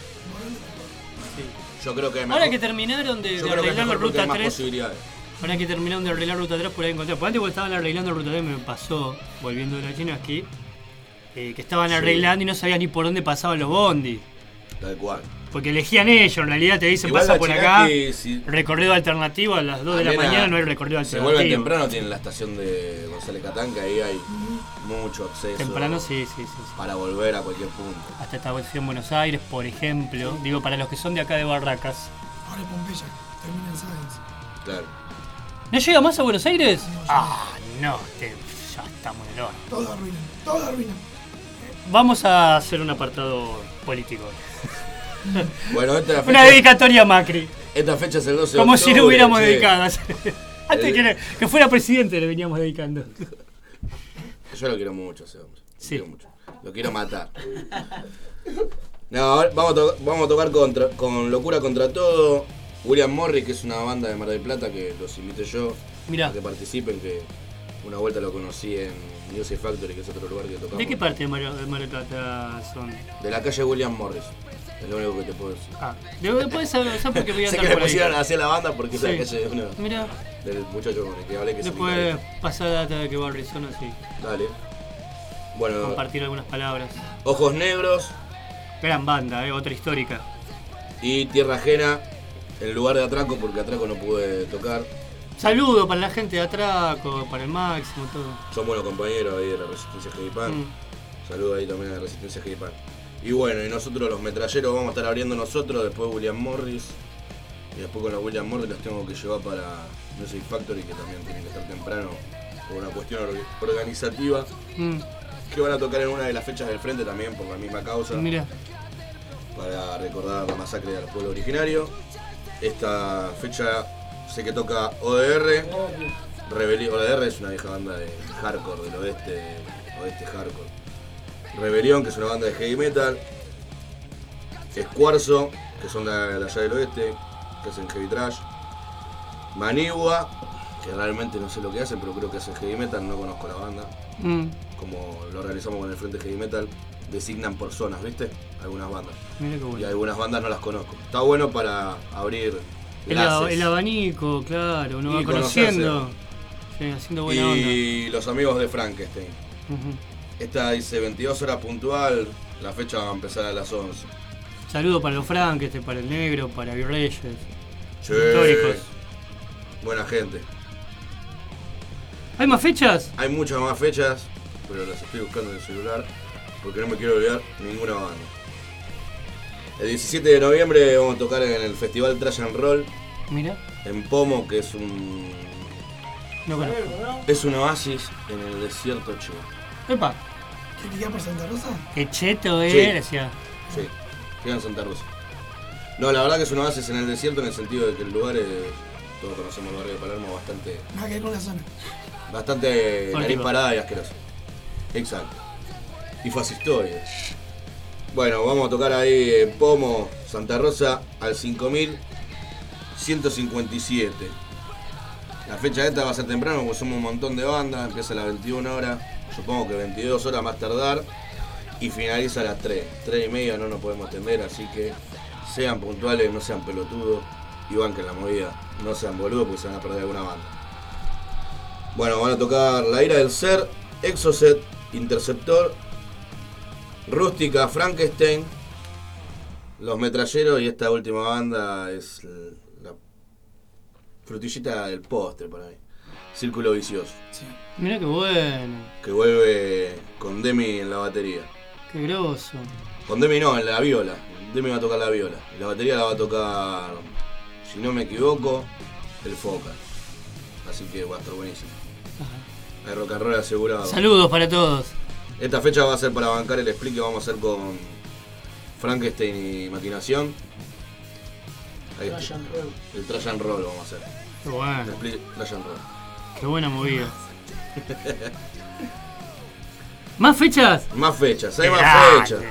Sí. Yo creo que es Ahora mejor- que terminaron de, yo de creo que es arreglar la mejor porque hay ruta más tres, posibilidades. ahora que terminaron de arreglar ruta tres, por ahí encontré. Porque antes cuando estaban arreglando ruta tres me pasó, volviendo de la China aquí, eh, que estaban Sí. arreglando y no sabían ni por dónde pasaban los bondis. Tal cual. Porque elegían ellos, en realidad te dicen Igual pasa la por Chinaki, acá, si- recorrido alternativo a las dos de la También a- mañana no hay recorrido Se alternativo. vuelven temprano, tienen la estación de González Catán, que ahí hay mucho acceso Temprano sí, sí, sí, sí. para volver a cualquier punto. Hasta estación Buenos Aires, por ejemplo. Digo, para los que son de acá de Barracas. Ahora Pompeya, termina en Science. Claro. ¿No llega más a Buenos Aires? No, ya. Ah, no, te- ya estamos en el horno. Todo arruinan, todo arruinan. Vamos a hacer un apartado político. Bueno, esta Una fecha, dedicatoria a Macri. esta fecha es el doce de Como octubre. si lo hubiéramos che. dedicado. Antes El- que, era- que fuera presidente le veníamos dedicando. Yo lo quiero mucho, ese hombre. Lo Sí. quiero mucho. Lo quiero matar. No, ahora vamos a, to- vamos a tocar contra- con Locura Contra Todo. William Morris, que es una banda de Mar del Plata que los invité yo Mirá. a que participen, que una vuelta lo conocí en Music Factory, que es otro lugar que tocamos. ¿De qué parte de Mar, de Mar del Plata son? De la calle William Morris. Es lo único que te puedo decir. Ah, después saber porque voy a Sé andar que le por ahí. pusieron hacia la banda porque es la Sí. calle de uno, Mira, del muchacho con el que hablé que después es el pasar data de que Barry son así. guitarrista. Dale. Bueno, Compartir algunas palabras. Ojos Negros Gran banda, eh, otra histórica. y Tierra Ajena en lugar de Atraco, porque Atraco no pude tocar. Saludo para la gente de Atraco, para el Máximo, todo. Son buenos compañeros ahí de la Resistencia Gilipán. Mm. Saludos ahí también a la Resistencia Gilipán. Y bueno, y nosotros los metralleros vamos a estar abriendo nosotros, después William Morris Y después con los William Morris los tengo que llevar para Music Factory, que también tienen que estar temprano por una cuestión or- organizativa. Mm. Que van a tocar en una de las fechas del frente también por la misma causa. Mira. Para recordar la masacre del pueblo originario. Esta fecha sé que toca O D R. Rebelión. O D R es una vieja banda de hardcore del oeste, oeste hardcore. Rebelión, que es una banda de heavy metal. Escuarzo, que son de, de allá del oeste, que hacen heavy trash. Manigua, que realmente no sé lo que hacen, pero creo que hacen heavy metal, no conozco la banda. Mm. Como lo realizamos con el Frente Heavy Metal, designan por zonas, ¿viste? Algunas bandas. Mira qué Y bueno. algunas bandas no las conozco. Está bueno para abrir El, ab- laces. el abanico, claro, uno va Y conociendo. Sí, haciendo buena onda. Y los amigos de Frankenstein. Ujú. Esta dice veintidós horas puntual, la fecha va a empezar a las once. Saludo para los Frankenstein, para el Negro, para Virreyes. Che, Históricos. buena gente. ¿Hay más fechas? Hay muchas más fechas, pero las estoy buscando en el celular porque no me quiero olvidar ninguna banda. El diecisiete de noviembre vamos a tocar en el Festival Trash and Roll Mira, en Pomo, que es un no conozco. es un oasis en el desierto chino. Epa, ¿Qué queda por Santa Rosa? qué cheto Sí. es, decía. Sí, queda en Santa Rosa. No, la verdad que es un oasis en el desierto en el sentido de que el lugar es, todos conocemos el barrio de Palermo, bastante Nada que ver con la zona. bastante Bueno, nariz tipo. parada y asqueroso. Exacto. Y fascistoide. Bueno, vamos a tocar ahí en Pomo, Santa Rosa, al cinco mil ciento cincuenta y siete. La fecha esta va a ser temprano porque somos un montón de bandas, empieza a las veintiuna horas, supongo que veintidós horas más tardar, y finaliza a las tres. tres y media no nos podemos tender, así que sean puntuales, no sean pelotudos, y banquen la movida, no sean boludos porque se van a perder alguna banda. Bueno, van a tocar La Ira del Ser, Exocet, Interceptor, Rústica, Frankenstein, Los Metralleros, y esta última banda es la frutillita del postre para mí, Círculo Vicioso, Sí. Mira qué bueno, que vuelve con Demi en la batería. qué grosso. Con Demi no, en la viola. Demi va a tocar la viola. Y la batería la va a tocar, si no me equivoco, el Foca. Así que va a estar buenísimo. Hay rock and roll asegurado. Saludos para todos. Esta fecha va a ser para bancar el split que vamos a hacer con Frankenstein y Maquinación. Ahí está. Trash and roll. El Trash and Roll vamos a hacer. Qué El bueno, split Trash and Roll. qué buena movida. ¿Más fechas? Más fechas, hay más Grande. fechas.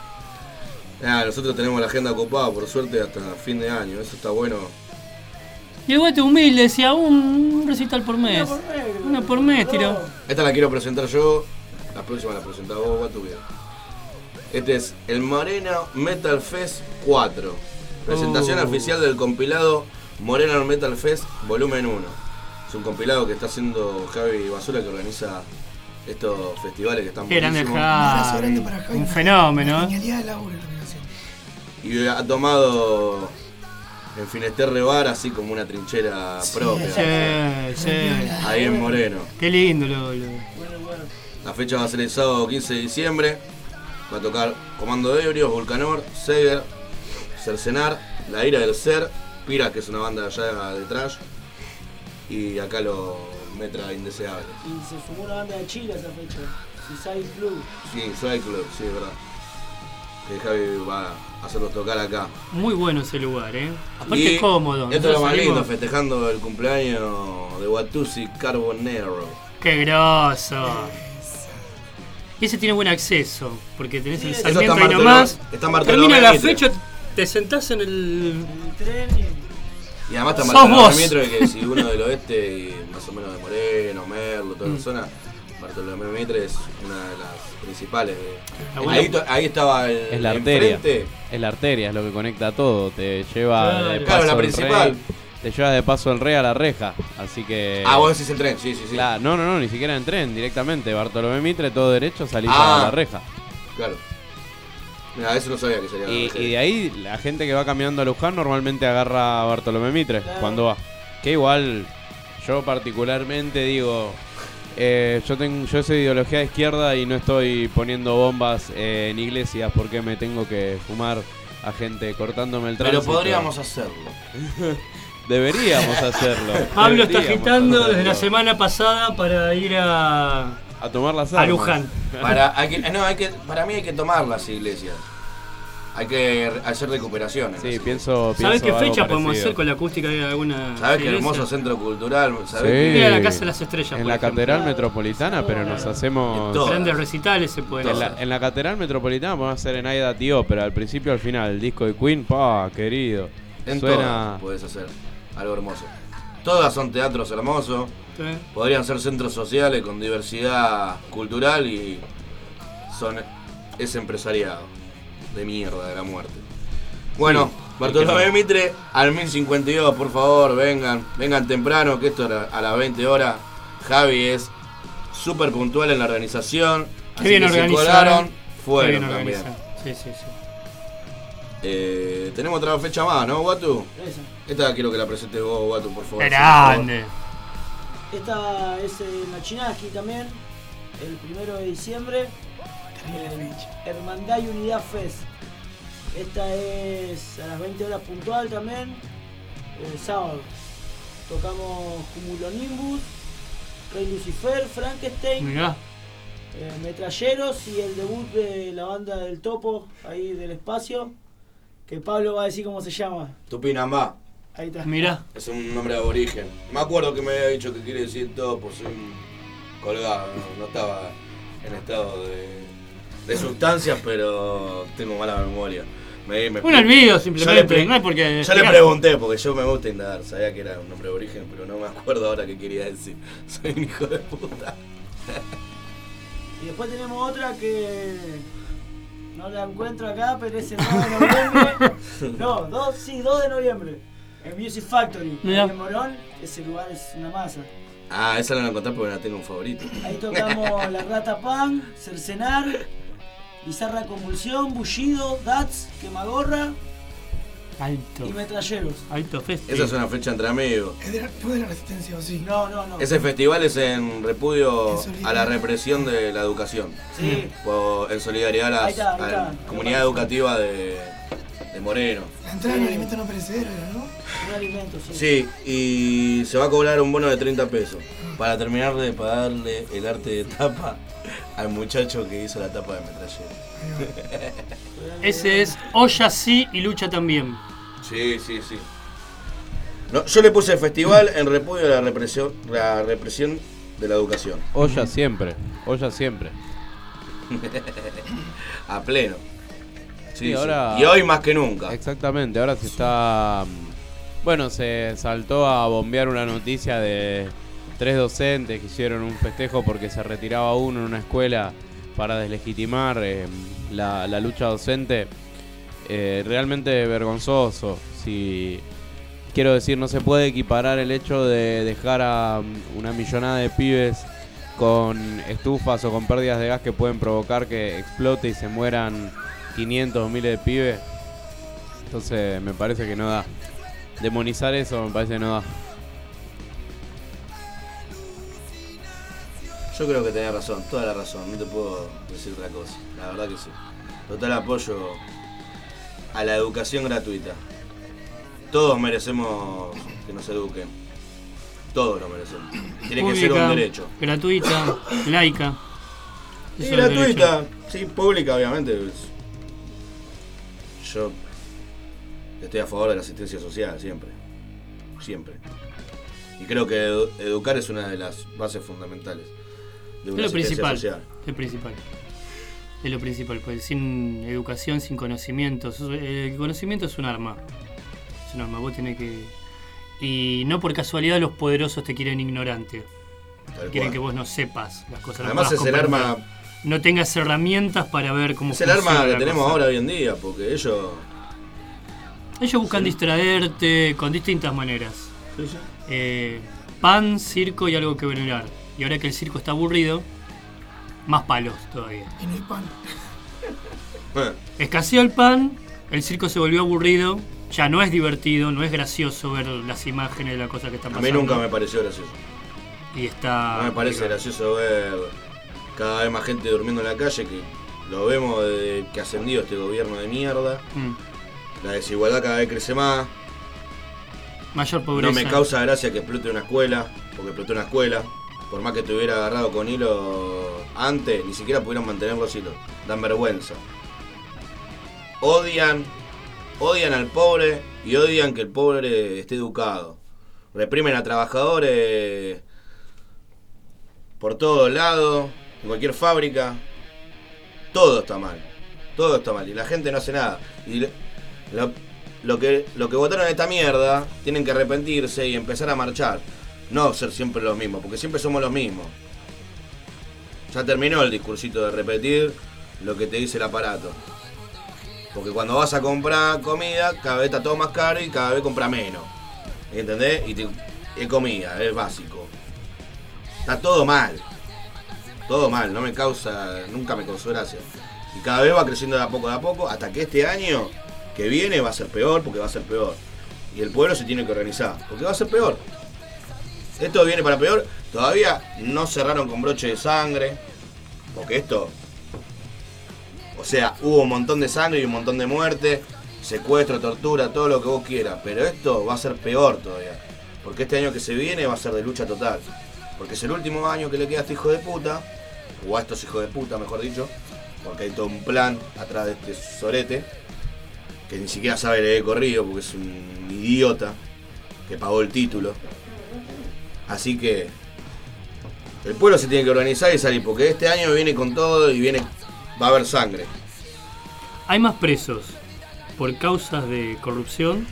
Ah, nosotros tenemos la agenda ocupada por suerte hasta fin de año, eso está bueno. Y el guate humilde decía un recital por mes. Una por mes, Una por mes, no. tiró. Esta la quiero presentar yo, la próxima la presentás vos, va tu vida. Este es el Moreno Metal Fest cuatro. Presentación Oh. oficial del compilado Moreno Metal Fest volumen uno. Es un compilado que está haciendo Javi Basura, que organiza estos festivales que están Qué grande buenísimos. Un abrazo Javi. grande para Javi. Un fenómeno. La genialidad del laburo lo que hace. Y ha tomado en Finesterre Bar así como una trinchera Sí. propia. Sí, sí. Ahí en Moreno. Qué lindo lo, lo- Bueno, bueno. La fecha va a ser el sábado quince de diciembre. Va a tocar Comando de Ebrios, Vulcanor, Seger, Cercenar, La Ira del Ser, Pira, que es una banda allá de trash, y acá los Metra Indeseables. Y se sumó una banda de Chile a esa fecha. Suicide Club. Sí, Soy Club, sí, es verdad. Que Javi va a hacerlos tocar acá. muy bueno ese lugar, ¿eh? Aparte Y es cómodo. Esto es lo Nosotros más lindo, salimos- festejando el cumpleaños de Watusi Carbonero. Qué grosso. Y ese tiene buen acceso, porque tenés el Sí, eso Sarmiento está y en nomás. Bartolo- está en Bartolomé Termina la Mitre. fecha, te sentás en el. En el tren y... Y además está Sos Bartolomé vos. Mitre, que si uno del oeste y más o menos de Moreno, Merlo, toda la Mm. zona, Bartolomé Mitre es una de las principales. de- Ah, bueno. ahí, to- ahí estaba el Es la arteria. enfrente. Es la arteria, es lo que conecta todo. Te lleva Claro. de Claro, paso la el principal. Rey, te lleva de paso el Rey a la reja. Así que. Ah, vos decís el tren, sí, sí, sí. Claro, no, no, no, ni siquiera en tren, directamente. Bartolomé Mitre, todo derecho, salís Ah. a la reja. Claro. Mira, eso no sabía que salía. Y, la y de ahí la gente que va caminando a Luján normalmente agarra a Bartolomé Mitre Claro. cuando va. Que igual, yo particularmente digo, eh, yo tengo, yo soy de ideología de izquierda y no estoy poniendo bombas eh, en iglesias porque me tengo que fumar a gente cortándome el tránsito. Pero podríamos hacerlo. Deberíamos hacerlo. Pablo está Deberíamos agitando hacerlo. desde la semana pasada para ir a, A tomar las a armas. Luján. Para, hay que, no, hay que, para mí hay que tomar las iglesias. Hay que re- hacer recuperaciones. Sí, pienso, ¿Sabes pienso qué algo fecha podemos parecido. hacer con la acústica de alguna ¿Sabes qué iglesia? hermoso centro cultural? ¿Sabés Sí. qué- Ir a la Casa de las Estrellas, En por la ejemplo. Catedral Metropolitana, pero nos hacemos... En todo. Grandes recitales se pueden En hacer. la, en la Catedral Metropolitana podemos hacer en Aida Tío, pero al principio al final, el disco de Queen, pa, querido. En Suena... todas puedes hacer algo hermoso. Todas son teatros hermosos. Sí. Podrían ser centros sociales con diversidad cultural y son ese empresariado de mierda de la muerte. Bueno, Sí, Bartolomé sí. Mitre al mil cincuenta y dos, por favor, vengan, vengan temprano, que esto a las veinte horas. Javi es súper puntual en la organización. Qué así bien que si organizado. colaron, Qué fueron bien también. organizado. Sí, sí, sí. Eh, tenemos otra fecha más, ¿no, Guatu? Esa. Esta quiero que la presentes vos, Guatu, por favor. Grande. Esta es en Nachinaski también, el primero de diciembre, en Hermandad y Unidad Fest. Esta es a las veinte horas puntual también, el sábado. Tocamos Cumulonimbus, Rey Lucifer, Frankenstein, Mirá. eh, Metralleros y el debut de la banda del Topo, ahí del espacio, que Pablo va a decir cómo se llama. Tupinambá. Ahí está. Mirá. Es un nombre de aborigen. Me acuerdo que me había dicho que quiere decir todo por ser un colgado. No, no estaba en estado de, de sustancias, pero tengo mala memoria. Me, me- Un olvido Yo le, simplemente. pre- No es porque. yo le pregunté, porque yo me gusta indagar. Sabía que era un nombre de aborigen, pero no me acuerdo ahora qué quería decir. Soy un hijo de puta. Y después tenemos otra que no la encuentro acá, pero es el dos de noviembre. No, dos, sí, dos de noviembre. En Music Factory. Mirá. Ahí en Morón, ese lugar es una masa. Ah, esa no la encontré porque la tengo un favorito. Ahí tocamos La Rata Pan, Cercenar, Bizarra Convulsión, Bullido, Dats, Quemagorra Alto. y Metralleros. Alto fest. Esa es una fecha entre amigos. Es de la, no es de la resistencia, ¿o sí? No, no, no. Ese festival es en repudio En a solidaridad. la represión de la educación. Sí. O en solidaridad a la, Ahí está, ahí a está. la comunidad educativa de, de Moreno. La entrada en alimento no perecedero era, ¿no? Un alimento, sí. Sí, y se va a cobrar un bono de treinta pesos para terminar de pagarle el arte de tapa al muchacho que hizo la tapa de Metrallero. Ese es Olla sí y Lucha también. Sí, sí, sí. No, yo le puse festival en repudio a la represión, la represión de la educación. Olla siempre, olla siempre. A pleno. Sí, Sí, ahora- sí. Y hoy más que nunca. Exactamente, ahora se está... mm, Bueno, se saltó a bombear una noticia de tres docentes que hicieron un festejo porque se retiraba uno en una escuela para deslegitimar eh, la, la lucha docente. Eh, realmente vergonzoso. Si quiero decir, no se puede equiparar el hecho de dejar a mm, una millonada de pibes con estufas o con pérdidas de gas que pueden provocar que explote y se mueran quinientos o miles de pibes. Entonces me parece que no da. Demonizar eso me parece que no da. Yo creo que tenés razón, toda la razón, no te puedo decir otra cosa, la verdad que sí. Total apoyo a la educación gratuita. Todos merecemos que nos eduquen. Todos lo merecemos. Tiene que ser un derecho. Gratuita, laica. Y Eso es el gratuita, derecho. sí, pública obviamente. es- Yo estoy a favor de la asistencia social, siempre. Siempre. Y creo que edu- educar es una de las bases fundamentales de Es una lo asistencia principal. social. Es principal. Es lo principal, pues sin educación, sin conocimientos. El conocimiento es un arma. Es un arma, vos tenés que. Y no por casualidad los poderosos te quieren ignorante. Tal Quieren cual. que vos no sepas las cosas. no Además puedas es el comprender. arma, No tengas herramientas para ver cómo es el funciona arma que la tenemos cosa. ahora hoy en día, porque ellos. Ellos buscan distraerte con distintas maneras. Sí, sí. Eh, pan, circo y algo que venerar. Y ahora que el circo está aburrido, más palos todavía. Y no hay pan. Bueno, Escaseó el pan, el circo se volvió aburrido, ya no es divertido, no es gracioso ver las imágenes de las cosas que están a pasando. mí nunca me pareció gracioso. Y está. No me parece gracioso ver cada vez más gente durmiendo en la calle, que lo vemos desde que ascendió este gobierno de mierda. Mm. La desigualdad cada vez crece más. Mayor pobreza. No me causa gracia que explote una escuela, porque explotó una escuela. Por más que te hubiera agarrado con hilo antes, ni siquiera pudieron mantener los hilos. Dan vergüenza. Odian, odian al pobre y odian que el pobre esté educado. Reprimen a trabajadores por todos lados, en cualquier fábrica. Todo está mal. Todo está mal. Y la gente no hace nada. Y lo, lo que, lo que votaron esta mierda, tienen que arrepentirse y empezar a marchar. No ser siempre los mismos, porque siempre somos los mismos. Ya terminó el discursito de repetir lo que te dice el aparato. Porque cuando vas a comprar comida, cada vez está todo más caro y cada vez compra menos. ¿Entendés? Y te, es comida, es básico. Está todo mal. Todo mal, no me causa, nunca me causó gracia. Y cada vez va creciendo de a poco de a poco, hasta que este año que viene va a ser peor, porque va a ser peor. Y el pueblo se tiene que organizar, porque va a ser peor. Esto viene para peor. Todavía no cerraron con broche de sangre, porque esto... O sea, hubo un montón de sangre y un montón de muerte, secuestro, tortura, todo lo que vos quieras. Pero esto va a ser peor todavía. Porque este año que se viene va a ser de lucha total. Porque es el último año que le queda a este hijo de puta, o a estos hijos de puta, mejor dicho. Porque hay todo un plan atrás de este sorete, que ni siquiera sabe leer corrido, porque es un idiota que pagó el título. Así que el pueblo se tiene que organizar y salir, porque este año viene con todo y viene... Va a haber sangre. Hay más presos por causas de corrupción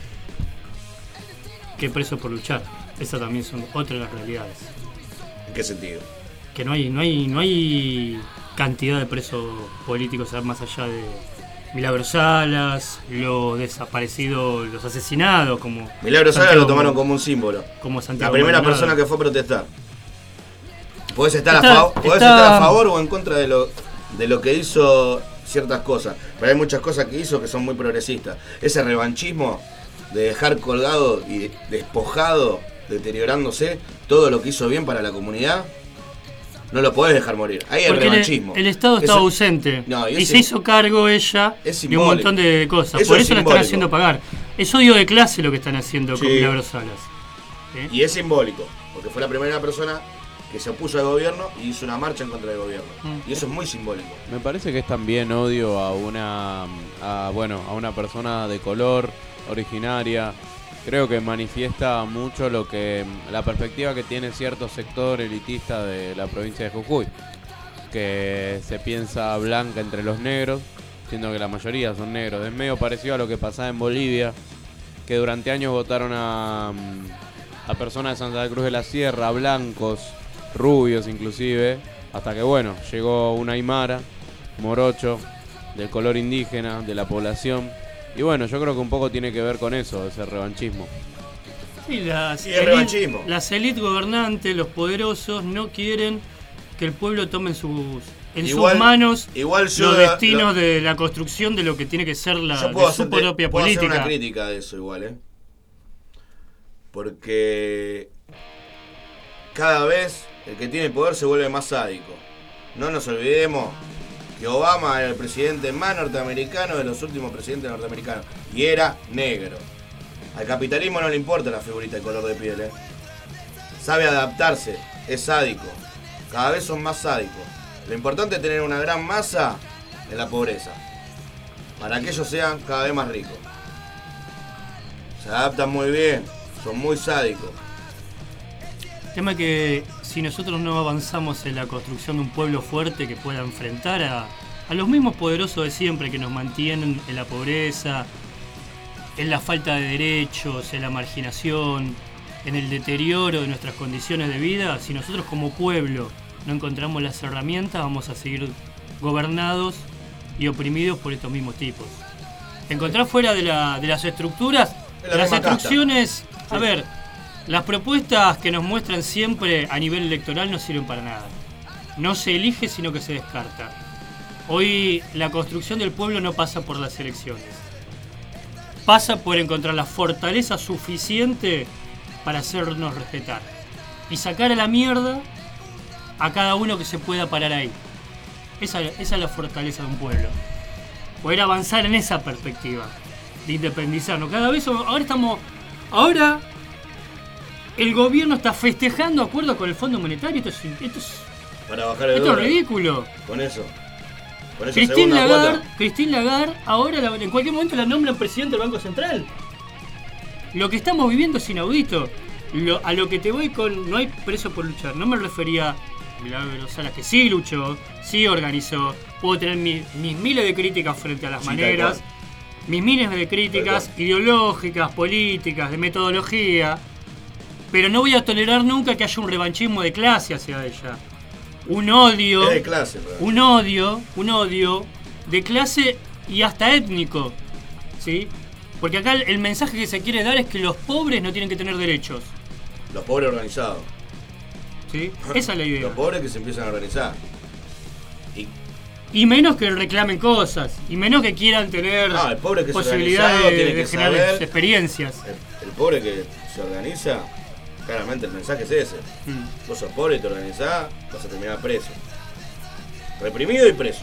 que presos por luchar. Esas también son otras de las realidades. ¿En qué sentido? Que no hay, no hay, no hay cantidad de presos políticos más allá de Milagro Salas, los desaparecidos, los asesinados, como Milagro Salas lo tomaron como un símbolo. Como Santiago La primera Maldonado. persona que fue a protestar. Podés estar, Está- a, fav- podés está- estar a favor o en contra de lo, de lo que hizo ciertas cosas. Pero hay muchas cosas que hizo que son muy progresistas. Ese revanchismo de dejar colgado y despojado, deteriorándose, todo lo que hizo bien para la comunidad, no lo podés dejar morir. Ahí hay Porque el, revanchismo. el Estado estaba Eso- ausente No, y y ese- se hizo cargo ella es de un simbólico. montón de cosas. Eso Por es eso la están simbólico. haciendo pagar. Es odio de clase lo que están haciendo con Sí. Milagro Salas. ¿Eh? Y es simbólico, porque fue la primera persona que se opuso al gobierno y hizo una marcha en contra del gobierno. Mm. Y eso es muy simbólico. Me parece que es también odio a una a, bueno, a una persona de color, originaria. Creo que manifiesta mucho lo que la perspectiva que tiene cierto sector elitista de la provincia de Jujuy, que se piensa blanca entre los negros, siendo que la mayoría son negros. Es medio parecido a lo que pasaba en Bolivia, que durante años votaron a, a personas de Santa Cruz de la Sierra, blancos, rubios inclusive, hasta que bueno, llegó un aymara, morocho, del color indígena, de la población. Y bueno, yo creo que un poco tiene que ver con eso, ese revanchismo. Sí, las, Sí, es revanchismo. las élites gobernantes, los poderosos, no quieren que el pueblo tome en sus, en Igual- sus manos igual yo los la- destinos lo- de la construcción de lo que tiene que ser la, Yo puedo, de su hacerte- propia puedo hacer política. una crítica de eso igual, ¿eh? Porque cada vez el que tiene poder se vuelve más sádico. No nos olvidemos que Obama era el presidente más norteamericano de los últimos presidentes norteamericanos. Y era negro. Al capitalismo no le importa la figurita de color de piel, ¿eh? Sabe adaptarse, es sádico. Cada vez son más sádicos. Lo importante es tener una gran masa en la pobreza, para que ellos sean cada vez más ricos. Se adaptan muy bien, son muy sádicos. El tema es que si nosotros no avanzamos en la construcción de un pueblo fuerte que pueda enfrentar a, a los mismos poderosos de siempre que nos mantienen en la pobreza, en la falta de derechos, en la marginación, en el deterioro de nuestras condiciones de vida, si nosotros como pueblo no encontramos las herramientas, vamos a seguir gobernados y oprimidos por estos mismos tipos. Encontrar fuera de, la, de las estructuras, Es la de las misma casta. instrucciones, a Sí. ver, las propuestas que nos muestran siempre a nivel electoral no sirven para nada. No se elige, sino que se descarta. Hoy la construcción del pueblo no pasa por las elecciones. Pasa por encontrar la fortaleza suficiente para hacernos respetar. Y sacar a la mierda a cada uno que se pueda parar ahí. Esa, esa es la fortaleza de un pueblo. Poder avanzar en esa perspectiva. de independizarnos. Cada vez somos- ahora estamos, ahora el gobierno está festejando acuerdos con el Fondo Monetario. Esto es, esto es, Para bajar el esto es dólar. ridículo. Con eso. Con esa Christine segunda Lagarde, cuota. Christine Lagarde ahora la- en cualquier momento la nombran presidente del Banco Central. Lo que estamos viviendo es inaudito. Lo- a lo que te voy con no hay preso por luchar. No me refería a Milagros Salas, que sí luchó, sí organizó. Puedo tener mi- mis miles de críticas frente a las Sí, tal maneras, cual. mis miles de críticas Tal cual. ideológicas, políticas, de metodología. Pero no voy a tolerar nunca que haya un revanchismo de clase hacia ella. Un odio. Es de clase, realmente. Un odio, un odio de clase y hasta étnico, ¿sí? Porque acá el, el mensaje que se quiere dar es que los pobres no tienen que tener derechos, Los pobres organizados. ¿sí? Esa es la idea. Los pobres que se empiezan a organizar. Y Y menos que reclamen cosas, y menos que quieran tener No, el pobre que es posibilidad organizado de, tiene de que generar saber- experiencias. el, el pobre que se organiza, claramente el mensaje es ese. Mm. Vos sos pobre y te organizás, vas a terminar preso. Reprimido y preso.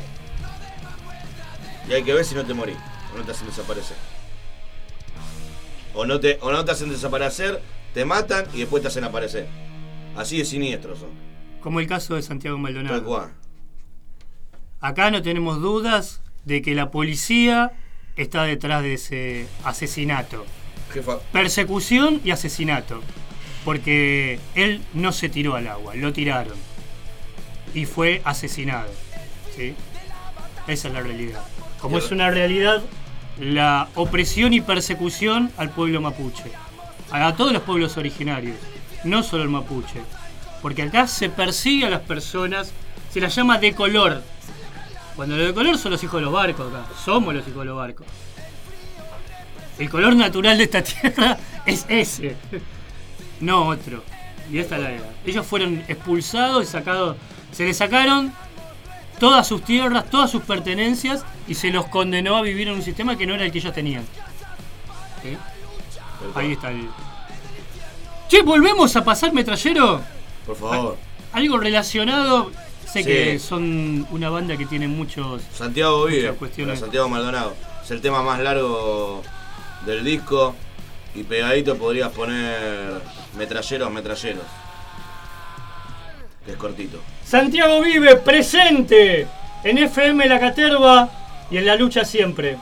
Y hay que ver si no te morís, o no te hacen desaparecer. O no te, o no te hacen desaparecer, te matan y después te hacen aparecer. Así de siniestros son. Como el caso de Santiago Tal Maldonado. cual. Acá no tenemos dudas de que la policía está detrás de ese asesinato. Jefa, Persecución y asesinato. Porque él no se tiró al agua, lo tiraron. Y fue asesinado. ¿Sí? Esa es la realidad. Como es una realidad la opresión y persecución al pueblo mapuche. A todos los pueblos originarios. No solo el mapuche. Porque acá se persigue a las personas, se las llama de color. Cuando los de color son los hijos de los barcos acá. Somos los hijos de los barcos. El color natural de esta tierra es ese. No otro. Y esta es la idea. Ellos fueron expulsados y sacados. Se les sacaron todas sus tierras, todas sus pertenencias y se los condenó a vivir en un sistema que no era el que ellos tenían. ¿Sí? Ahí está el. Che, volvemos a pasar metrallero. por favor. Algo relacionado. Sé Sí. que son una banda que tiene muchos. Santiago vive, Muchas cuestiones. para Santiago Maldonado. Es el tema más largo del disco. Y pegadito podrías poner metralleros, metralleros. Que es cortito. Santiago vive presente en F M La Caterva y en la lucha siempre.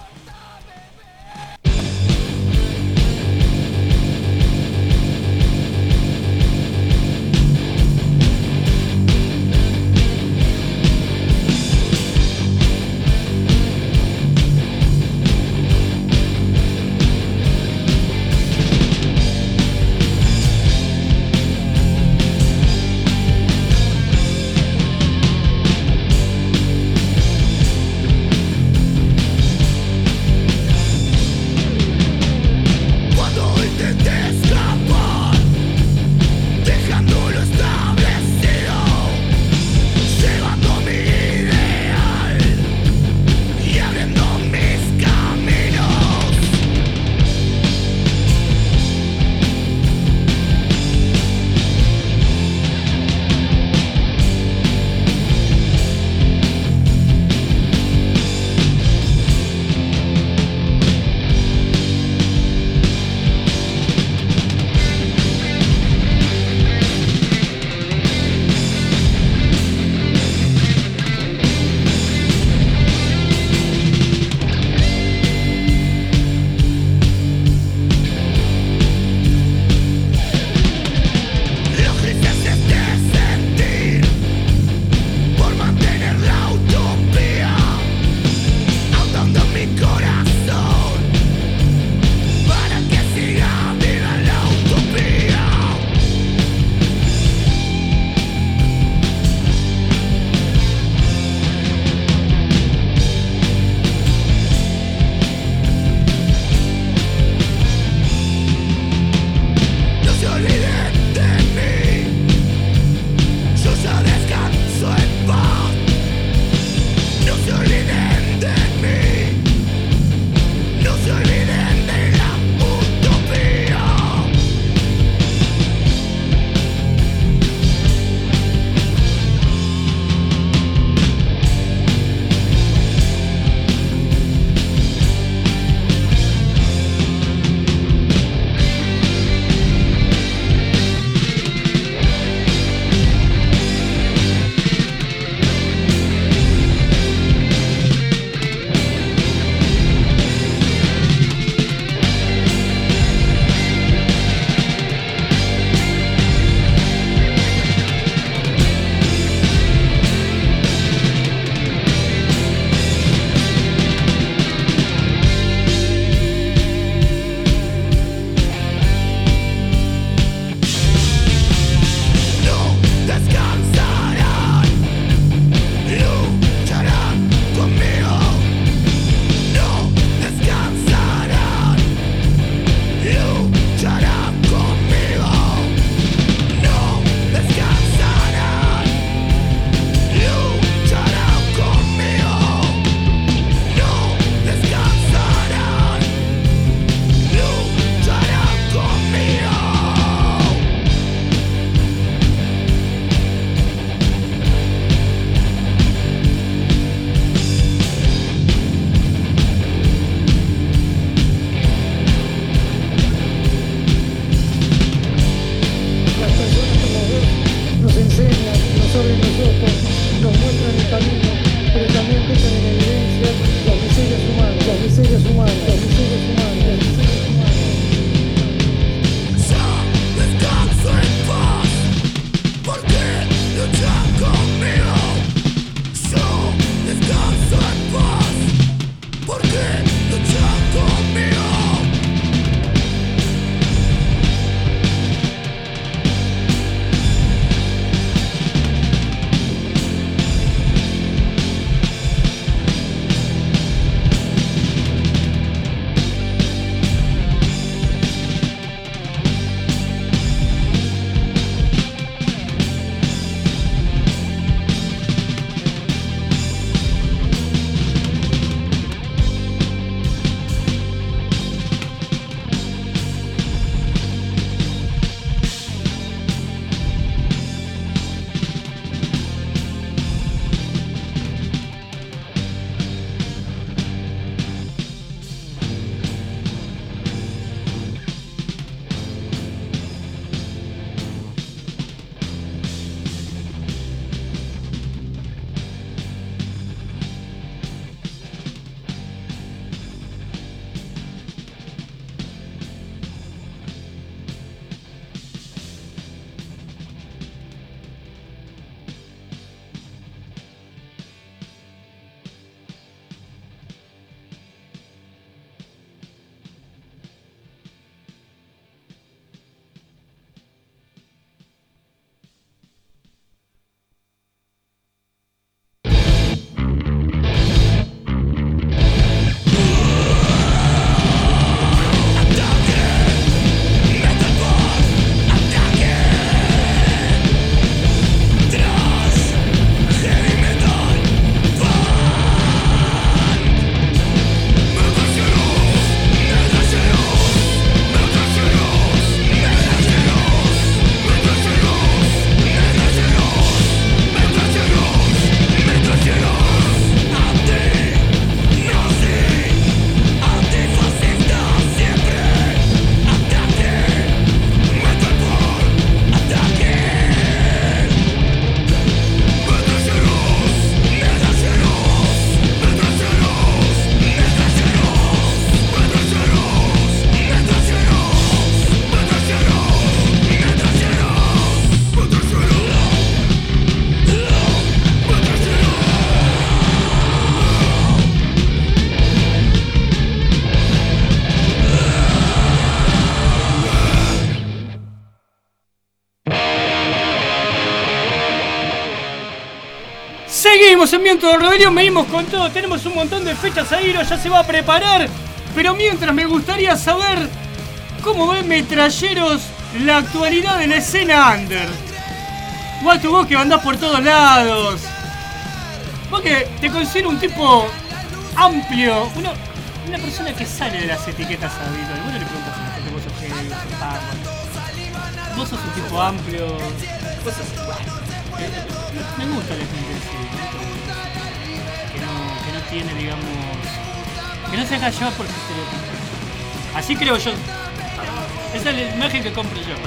Seguimos en Viento de Rebelión, venimos con todo. Tenemos un montón de fechas ahí, ya se va a preparar. Pero mientras me gustaría saber cómo ven metralleros la actualidad de la escena under. Guatu, vos que andás por todos lados. Vos que te considero un tipo amplio, una, una persona que sale de las etiquetas habituales. Vos no le preguntas a la gente, vos sos gay, vos sos pan. Vos sos un tipo amplio. Vos sos igual. Me gusta la gente así, que no, que no tiene, digamos, que no se deja llevar por su estereotipo. Así creo yo. Esa es la imagen que compro yo.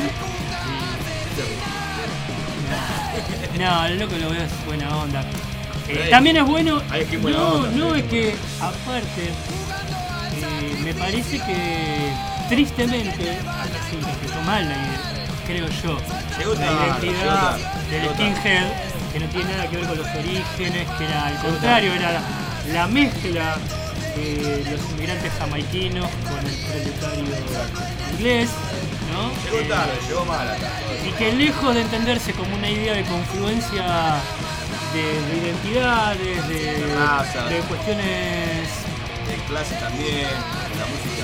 No, lo loco lo veo es buena onda. Eh, también es bueno. No, no, es que aparte eh, me parece que tristemente se interpretó mal la idea, creo yo, la identidad del skinhead, que no tiene nada que ver con los orígenes, que era al contrario, era la, la mezcla de los inmigrantes jamaiquinos con el proletario inglés, ¿no? Llegó tarde, eh, llegó mal acá. Y que lejos de entenderse como una idea de confluencia de, de identidades, de, de, raza, de cuestiones de clase también, de la música,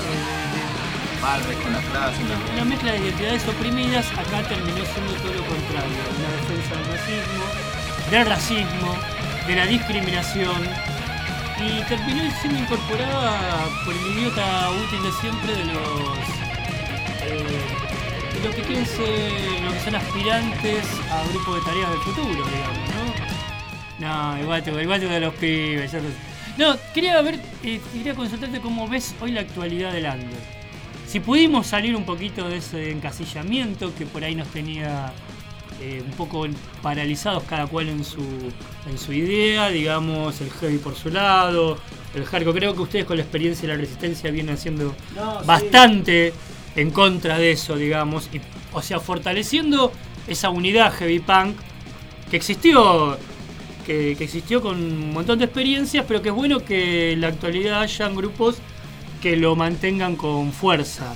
de padres con la clase. Una, una mezcla de identidades oprimidas, acá terminó siendo todo lo contrario, una defensa del racismo, del racismo, de la discriminación, y terminó siendo incorporada por el idiota útil de siempre de los eh, de lo que quieren ser, lo que son aspirantes a grupos de tareas del futuro, digamos, ¿no? No, igual te igual te de los pibes, ya los... No, quería ver, eh, quería consultarte cómo ves hoy la actualidad del under. Si pudimos salir un poquito de ese encasillamiento que por ahí nos tenía eh, un poco paralizados cada cual en su en su idea, digamos, el heavy por su lado, el hardcore. Creo que ustedes con la experiencia y la resistencia vienen haciendo no, bastante sí. en contra de eso, digamos, y, o sea, fortaleciendo esa unidad heavy punk que existió. Que, que existió con un montón de experiencias, pero que es bueno que en la actualidad hayan grupos que lo mantengan con fuerza.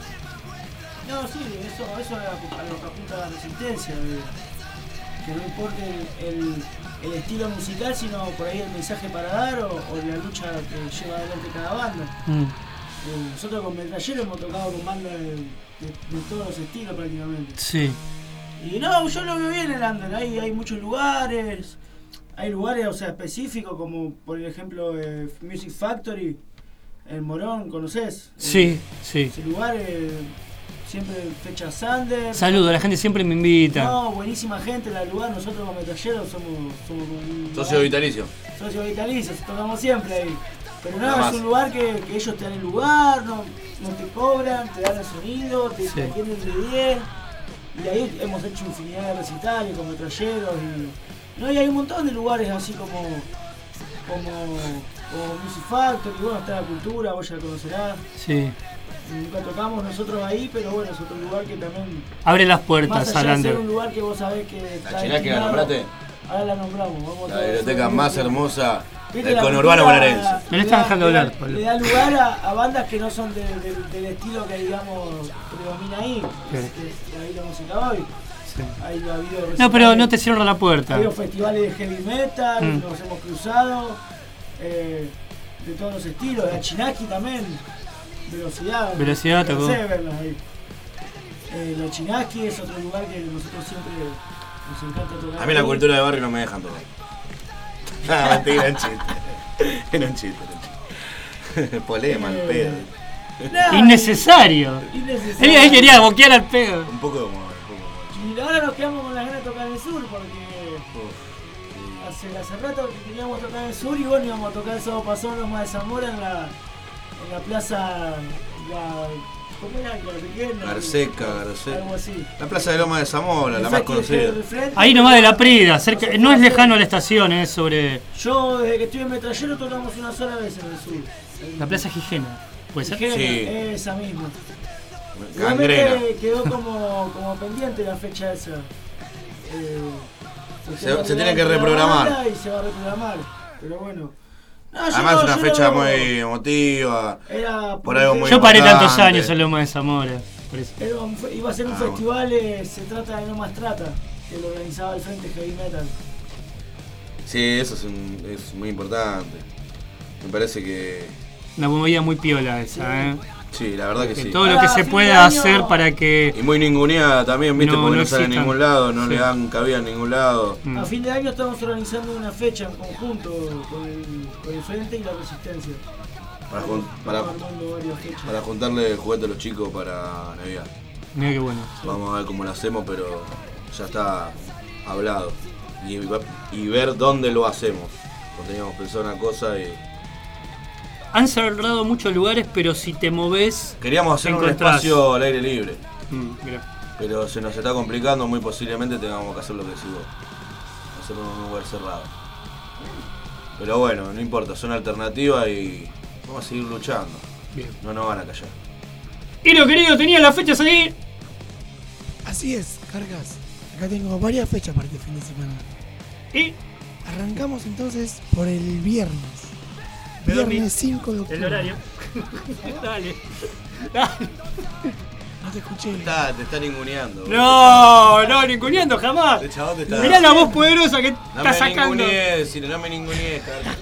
No, sí, eso, eso es a lo que apunta la resistencia, de, que no importe el, el, el estilo musical, sino por ahí el mensaje para dar o, o la lucha que lleva adelante cada banda. Mm. Eh, nosotros con Metrallero hemos tocado con bandas de, de, de todos los estilos prácticamente. Sí. Y no, yo lo veo bien el under, hay, hay muchos lugares. Hay lugares, o sea, específicos, como por ejemplo eh, Music Factory, el Morón, ¿conocés? Sí, eh, sí. Ese lugar, eh, siempre fecha Sander. Saludos, la gente siempre me invita. No, buenísima gente en el lugar, nosotros como metralleros somos... somos un socio vitalicio. Socio vitalicio, tocamos siempre ahí. Pero no, no es un lugar que, que ellos te dan el lugar, no, no te cobran, te dan el sonido, te, sí. te atienden de bien. Y ahí hemos hecho infinidad de recitales con metralleros y... No, y hay un montón de lugares así como como, como Music Factory, bueno, está la cultura, vos ya la conocerás. Sí. Nunca tocamos nosotros ahí, pero bueno, es otro lugar que también... Abre las puertas al under. Es un lugar que vos sabés que está... ¿La China que la nombraste? Ahora la nombramos. Vamos la biblioteca más hermosa del la conurbano bonaerense. Me le están dejando hablar, Pablo. Le da lugar a, a bandas que no son de, de, del estilo que, digamos, predomina ahí. Sí. Que, que ahí la música hoy. Sí. Ahí ha habido no, pero no te cierro la puerta. Ha habido festivales de heavy metal, mm. nos hemos cruzado, eh, de todos los estilos, de Chinaki también, Velocidad. Velocidad tocó. Eh, la Chinaki es otro lugar que nosotros siempre nos encanta tocar. A mí la cultura de barrio no me dejan tocar. Ah, mentira, era un chiste. Era un chiste, era un chiste. Polema, eh, al pedo. Nah, Innecesario. Innecesario. Él quería boquear al pedo. Un poco como... Y ahora nos quedamos con las ganas de tocar en el sur porque Uf, hace, hace rato que queríamos tocar en el sur y bueno, íbamos a tocar el sábado pasado en Loma de Zamora en la, en la plaza, la, ¿cómo era? Garceca, Garceca. Algo así. La plaza de Loma de Zamora, la más conocida. Ahí nomás de la Prida, cerca, no es lejano a la estación, es sobre... Yo desde que estoy en Metrallero tocamos una sola vez en el sur. La plaza Gijena, ¿puede ser? Gijena, sí. Esa misma. Gangrena. Quedó como, como pendiente la fecha esa. Eh, se se, se tiene que reprogramar. Y se va a reprogramar, pero bueno. No, además no, es una fecha no, muy emotiva. Era por algo muy yo paré importante. tantos años en Loma de Zamora. Era un, iba a ser un ah, festival, bueno. eh, se trata de No Más Trata, que lo organizaba el Frente Heavy Metal. Sí, eso es, un, es muy importante. Me parece que... Una movida muy piola esa, ¿eh? Sí, la verdad que, que sí. todo lo que Ahora, se fin pueda de año- hacer para que... Y muy ninguneada también, ¿viste? No, Porque no, no sale a existan. ningún lado, no Sí. le dan cabida en ningún lado. Mm. A fin de año estamos organizando una fecha en conjunto con el, con el Frente y la Resistencia. Para, jun- para, Estamos armando varias fechas. para juntarle juguete a los chicos para Navidad. Mira qué bueno. Vamos a ver cómo lo hacemos, pero ya está hablado. Y, ver- y ver dónde lo hacemos. Porque teníamos pensado una cosa y... Han cerrado muchos lugares, pero si te moves... Queríamos hacer un encontrás. espacio al aire libre. Mm, mirá. Pero se nos está complicando, muy posiblemente tengamos que hacer lo que decís vos. Hacerlo en un lugar cerrado. Pero bueno, no importa, son alternativas y vamos a seguir luchando. Bien. No nos van a callar. Y lo querido, tenía las fechas ahí. Así es, Cargas. Acá tengo varias fechas para este fin de semana. Y Arrancamos entonces por el viernes. Pero Viernes mi- cinco de octubre. el horario. Dale. Dale. No te escuché. Está, te está ninguneando. boludo. No, no, ninguneando jamás. Este chabón te está... Mirá la voz poderosa que No está me sacando. ningunees, decirle, no me ningunees, Carlos.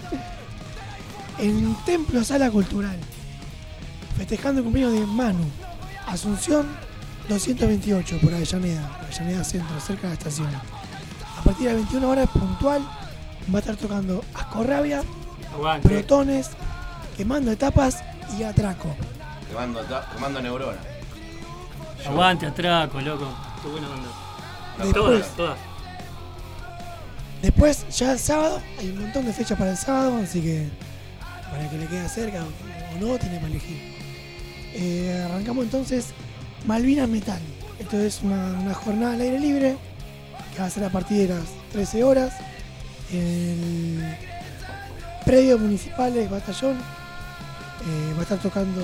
En Templo Sala Cultural. Festejando el cumpleaños de Manu. Asunción doscientos veintiocho por Avellaneda. Avellaneda Centro, cerca de la estación. A partir de las veintiuna horas puntual va a estar tocando Ascorrabia, Aguante. Protones, Quemando Etapas y Atraco. Quemando, ta- quemando neurona. Aguante, atraco, loco. Qué buena onda. Después, Todas, todas. después, ya el sábado, hay un montón de fechas para el sábado, así que para el que le queda cerca o no, tiene para elegir. Eh, arrancamos entonces Malvinas Metal. Esto es una, una jornada al aire libre que va a ser a partir de las trece horas en el predio municipal de Batallón. Eh, va a estar tocando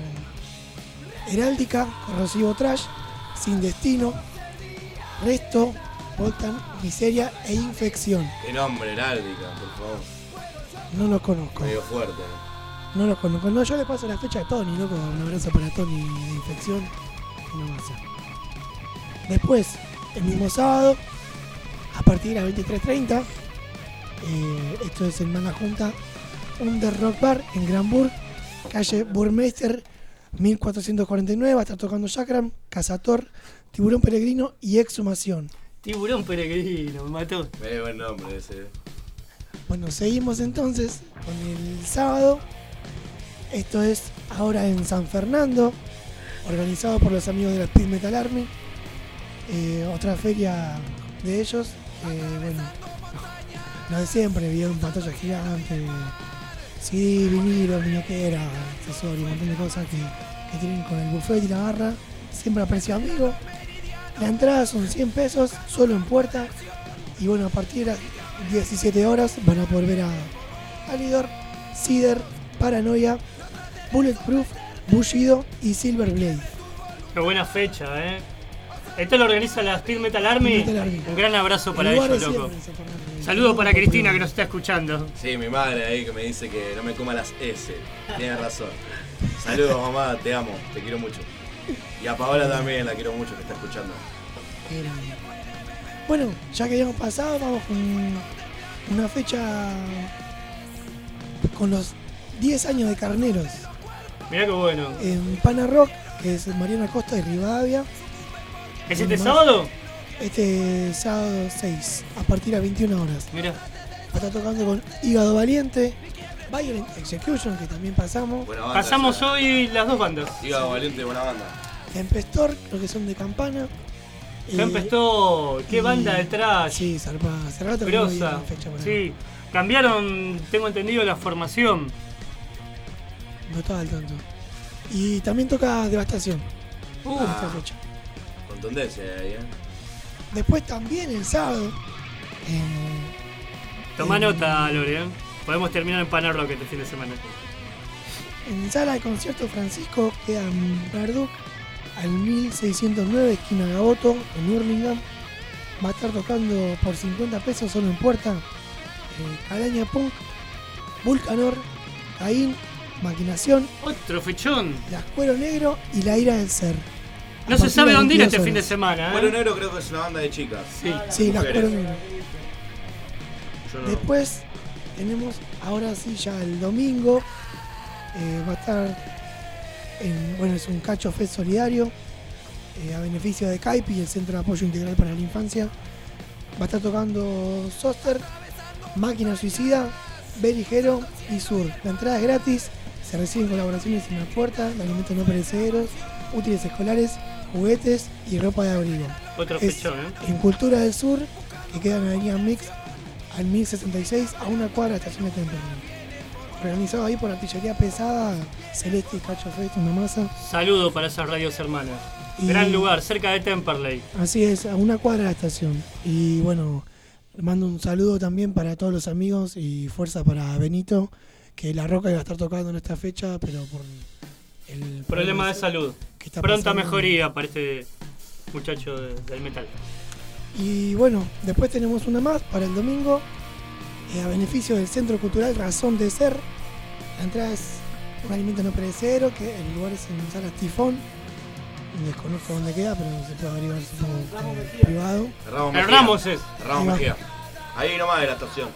Heráldica, Corrosivo Trash, Sin Destino, Resto, Voltan, Miseria e Infección. Qué nombre, heráldica, por favor. No lo conozco. Medio fuerte. ¿no? No lo conozco. No, yo le paso la fecha de Tony, loco. Un abrazo para Tony de Infección. Y no más. Después, el mismo sábado, a partir de las veintitrés treinta, eh, esto es en Mala Junta, Under Rock Bar en Granburg, calle Burmeister mil cuatrocientos cuarenta y nueve, va a estar tocando Chakram, Cazator, Tiburón Peregrino y Exhumación. Tiburón peregrino, me mató. Medio buen nombre ese. Bueno, seguimos entonces con el sábado. Esto es ahora en San Fernando, organizado por los amigos de la Speed Metal Army. Eh, otra feria de ellos. Eh, bueno, lo de siempre, vieron pantalla gigante, C D, vinilo, muñequera, accesorios, un montón de cosas que, que tienen con el buffet y la barra. Siempre a precio amigo. La entrada son cien pesos, solo en puerta. Y bueno, a partir de las diecisiete horas van a poder ver a Alidor, Cider, Paranoia, Bulletproof, Bushido y Silver Blade. Qué buena fecha, eh. Esto lo organiza la Speed Metal Army. Metal Army. Un gran abrazo para El lugar ellos, de loco. siempre en San Fernando. Saludos para Muy Cristina popular. que nos está escuchando. Sí, mi madre ahí que me dice que no me coma las S. Tiene razón. Saludos, mamá, te amo, te quiero mucho. Y a Paola también la quiero mucho que está escuchando. Qué grande. Bueno, ya que habíamos pasado, vamos con una fecha con los diez años de Carneros Mirá qué bueno. en Pana Rock, que es Mariana Costa y Rivadavia. ¿Es este más- sábado? Este sábado seis, a partir de las veintiuna horas. Mirá. Va a estar tocando con Hígado Valiente, Violent Execution, que también pasamos, Buena banda. Pasamos esa. hoy las dos bandas. Hígado Valiente, buena banda. Tempestor, creo que son de Campana. Ya empezó. Qué y- banda de trash. Sí, zarpada. Hace rato que no había Grosa. una fecha por ahí. Sí. Cambiaron, tengo entendido, la formación. No estaba al tanto. Y también toca Devastación Uh, en esta fecha. Contundencia ahí, eh. Después también el sábado. eh, Toma en- nota, Lore. ¿eh? Podemos terminar en Pana Rock este fin de semana. En sala de concierto Francisco queda en Verduc, al mil seiscientos nueve, esquina Gaboto, en Hurlingham. Va a estar tocando por cincuenta pesos solo en puerta. Eh, Calaña Punk, Vulcanor, Caín, Maquinación, Otro fechón. Las Cuero Negro y La Ira del Ser. A No se partir sabe de las dónde ir este veintidós fin de horas. semana. Bueno ¿eh? Negro creo que es una banda de chicas. Sí. Sí, Las Mujeres. Cuero Negro. Yo no. Después tenemos, ahora sí, ya el domingo, eh, va a estar, en, bueno, es un Cacho Fest solidario, eh, a beneficio de CAIPI, el Centro de Apoyo Integral para la Infancia. Va a estar tocando Soster, Máquina Suicida, Beligero y Sur. La entrada es gratis, se reciben colaboraciones en la puerta, de alimentos no perecederos, útiles escolares, juguetes y ropa de abrigo. Otro Es fechón, ¿eh? en Cultura del Sur, que queda en la avenida Mix, al mil sesenta y seis, a una cuadra de la estación de Temperley. Organizado ahí por Artillería Pesada, Celeste y Cacho Fest, una masa. Saludo para esas radios hermanas. Y- Gran lugar, cerca de Temperley. Así es, a una cuadra de la estación. Y bueno, mando un saludo también para todos los amigos y fuerza para Benito, que La Roca iba a estar tocando en esta fecha, pero por el Problema de salud. que está Pronta pasando. mejoría para este muchacho de- del metal. Y bueno, después tenemos una más para el domingo, eh, a beneficio del Centro Cultural Razón de Ser. La entrada es un alimento no perecedero, que el lugar es en Salas Tifón. Desconozco dónde queda, pero se puede averiguar, supongo, en privado. Ramos El Mejía. Ramos es. Ramos Ahí va. Mejía. Ahí nomás de la estación.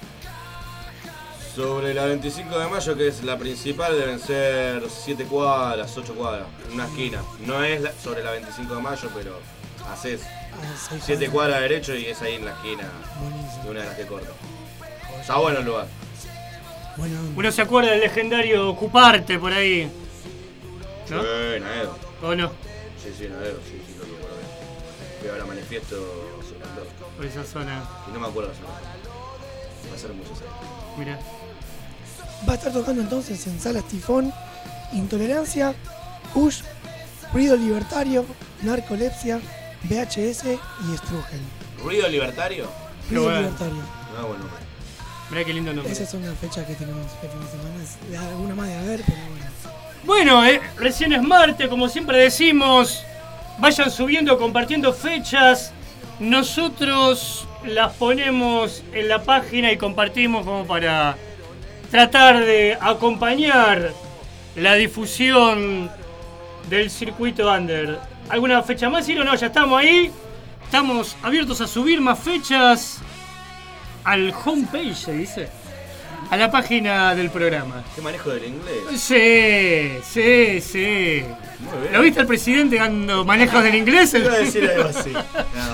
Sobre la veinticinco de mayo, que es la principal, deben ser siete cuadras, ocho cuadras, una esquina. No es la- sobre la veinticinco de mayo, pero haces A seis siete cuadras. cuadras derecho y es ahí en la esquina de Buenísimo. una de las que corta. Está bueno el lugar. Bueno, Uno se acuerda del legendario Cuparte por ahí. ¿No? Sí, Naedo. ¿O no? Sí, sí, Naedo, sí, sí, lo recuerdo bien. Fui a ver a Manifiesto Solandor. Por esa zona. Y no me acuerdo la zona. Va a ser muchos años. Mira. va a estar tocando entonces en Salas Tifón, Intolerancia, Kush, Ruido Libertario, Narcolepsia, V H S y Strugel. ¿Ruido libertario? Ruido bueno. Libertario. No, bueno. Mira qué lindo nombre. Esas son las fechas que tenemos este fin de semana. Es- de alguna más de haber, pero bueno. Bueno, eh, recién es martes, como siempre decimos. Vayan subiendo, compartiendo fechas. Nosotros las ponemos en la página y compartimos como para tratar de acompañar la difusión del circuito under. ¿Alguna fecha más, Ciro? No, ya estamos ahí. Estamos abiertos a subir más fechas al homepage, se dice. A la página del programa. ¿Qué manejo del inglés? Sí, sí, sí. Muy bien. ¿Lo viste al presidente dando manejos del inglés? Iba a decir algo así. No,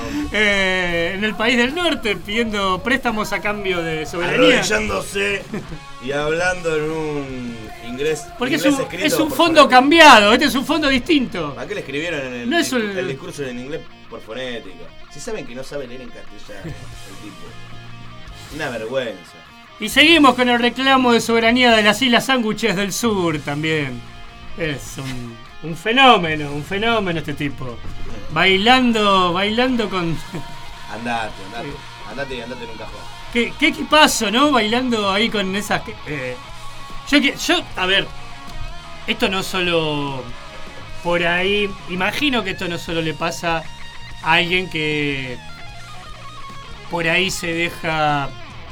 Eh, en el país del norte pidiendo préstamos a cambio de soberanía. arrodillándose y hablando en un inglés, Porque es inglés un, escrito es un por fondo fonética. cambiado, este es un fondo distinto. ¿A qué le escribieron en el, No es discu- un- el discurso en inglés por fonética? Si saben que no sabe leer en castellano, el tipo. Una vergüenza. Y seguimos con el reclamo de soberanía de las Islas Sándwiches del Sur también. Es un, un fenómeno, un fenómeno este tipo. Bailando, bailando con... Andate, andate. Andate y andate en un cajón. ¿Qué, qué equipazo, ¿no? Bailando ahí con esas... eh, yo, que- yo, a ver, esto no solo por ahí... Imagino que esto no solo le pasa a alguien que por ahí se deja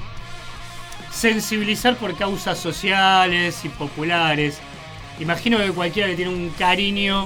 sensibilizar por causas sociales y populares. Imagino que cualquiera que tiene un cariño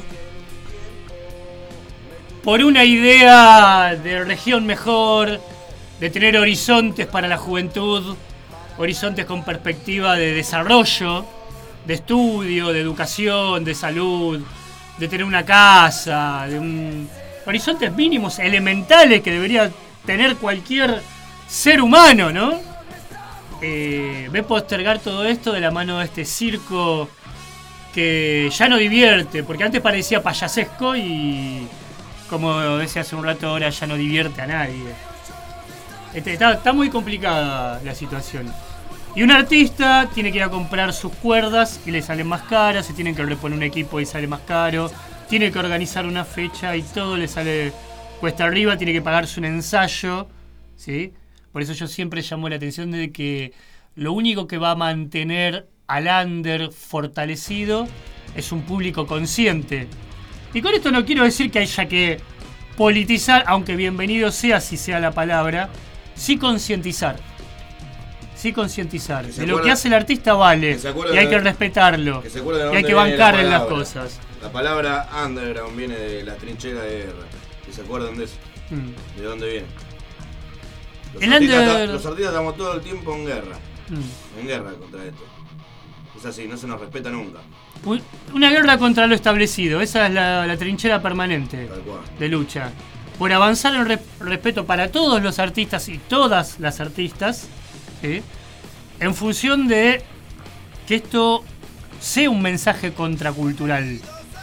por una idea de región mejor, de tener horizontes para la juventud, horizontes con perspectiva de desarrollo, de estudio, de educación, de salud, de tener una casa, de un... horizontes mínimos, elementales que debería tener cualquier ser humano, ¿no? Eh, ve postergar todo esto de la mano de este circo que ya no divierte, porque antes parecía payasesco y, como decía hace un rato, ahora ya no divierte a nadie. Este, está, está muy complicada la situación. Y un artista tiene que ir a comprar sus cuerdas y le salen más caras, se tienen que reponer un equipo y sale más caro, tiene que organizar una fecha y todo le sale cuesta arriba, tiene que pagarse un ensayo, ¿sí? Por eso yo siempre llamo la atención de que lo único que va a mantener al under fortalecido es un público consciente. Y con esto no quiero decir que haya que politizar, aunque bienvenido sea si sea la palabra, sí concientizar. Sí concientizar. Que se De lo acuerda- que hace el artista vale. que se acuerda Y hay de- que respetarlo. Que se acuerden de Y hay dónde que viene la bancar en las palabra. cosas. La palabra underground viene de la trinchera de guerra. Que se acuerdan de eso. Mm. ¿De dónde viene? Los, El artistas, under- los artistas estamos todo el tiempo en guerra. Mm. En guerra contra esto. Es así, no se nos respeta nunca. Un- Una guerra contra lo establecido, esa es la, la trinchera permanente Tal cual. de lucha. Por avanzar en re- respeto para todos los artistas y todas las artistas, ¿sí? En función de que esto sea un mensaje contracultural.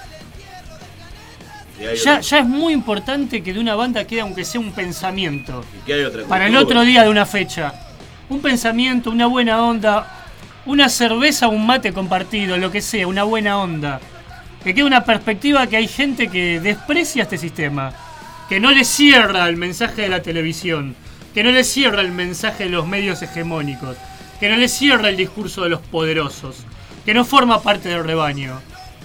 Y hay Ya, otra- ya es muy importante que de una banda quede aunque sea un pensamiento. y que hay otra Para el cultura. otro día de una fecha. Un pensamiento, una buena onda, una cerveza, un mate compartido, lo que sea, una buena onda. Que quede una perspectiva que hay gente que desprecia este sistema. Que no le cierra el mensaje de la televisión. Que no le cierra el mensaje de los medios hegemónicos. Que no le cierra el discurso de los poderosos. Que no forma parte del rebaño.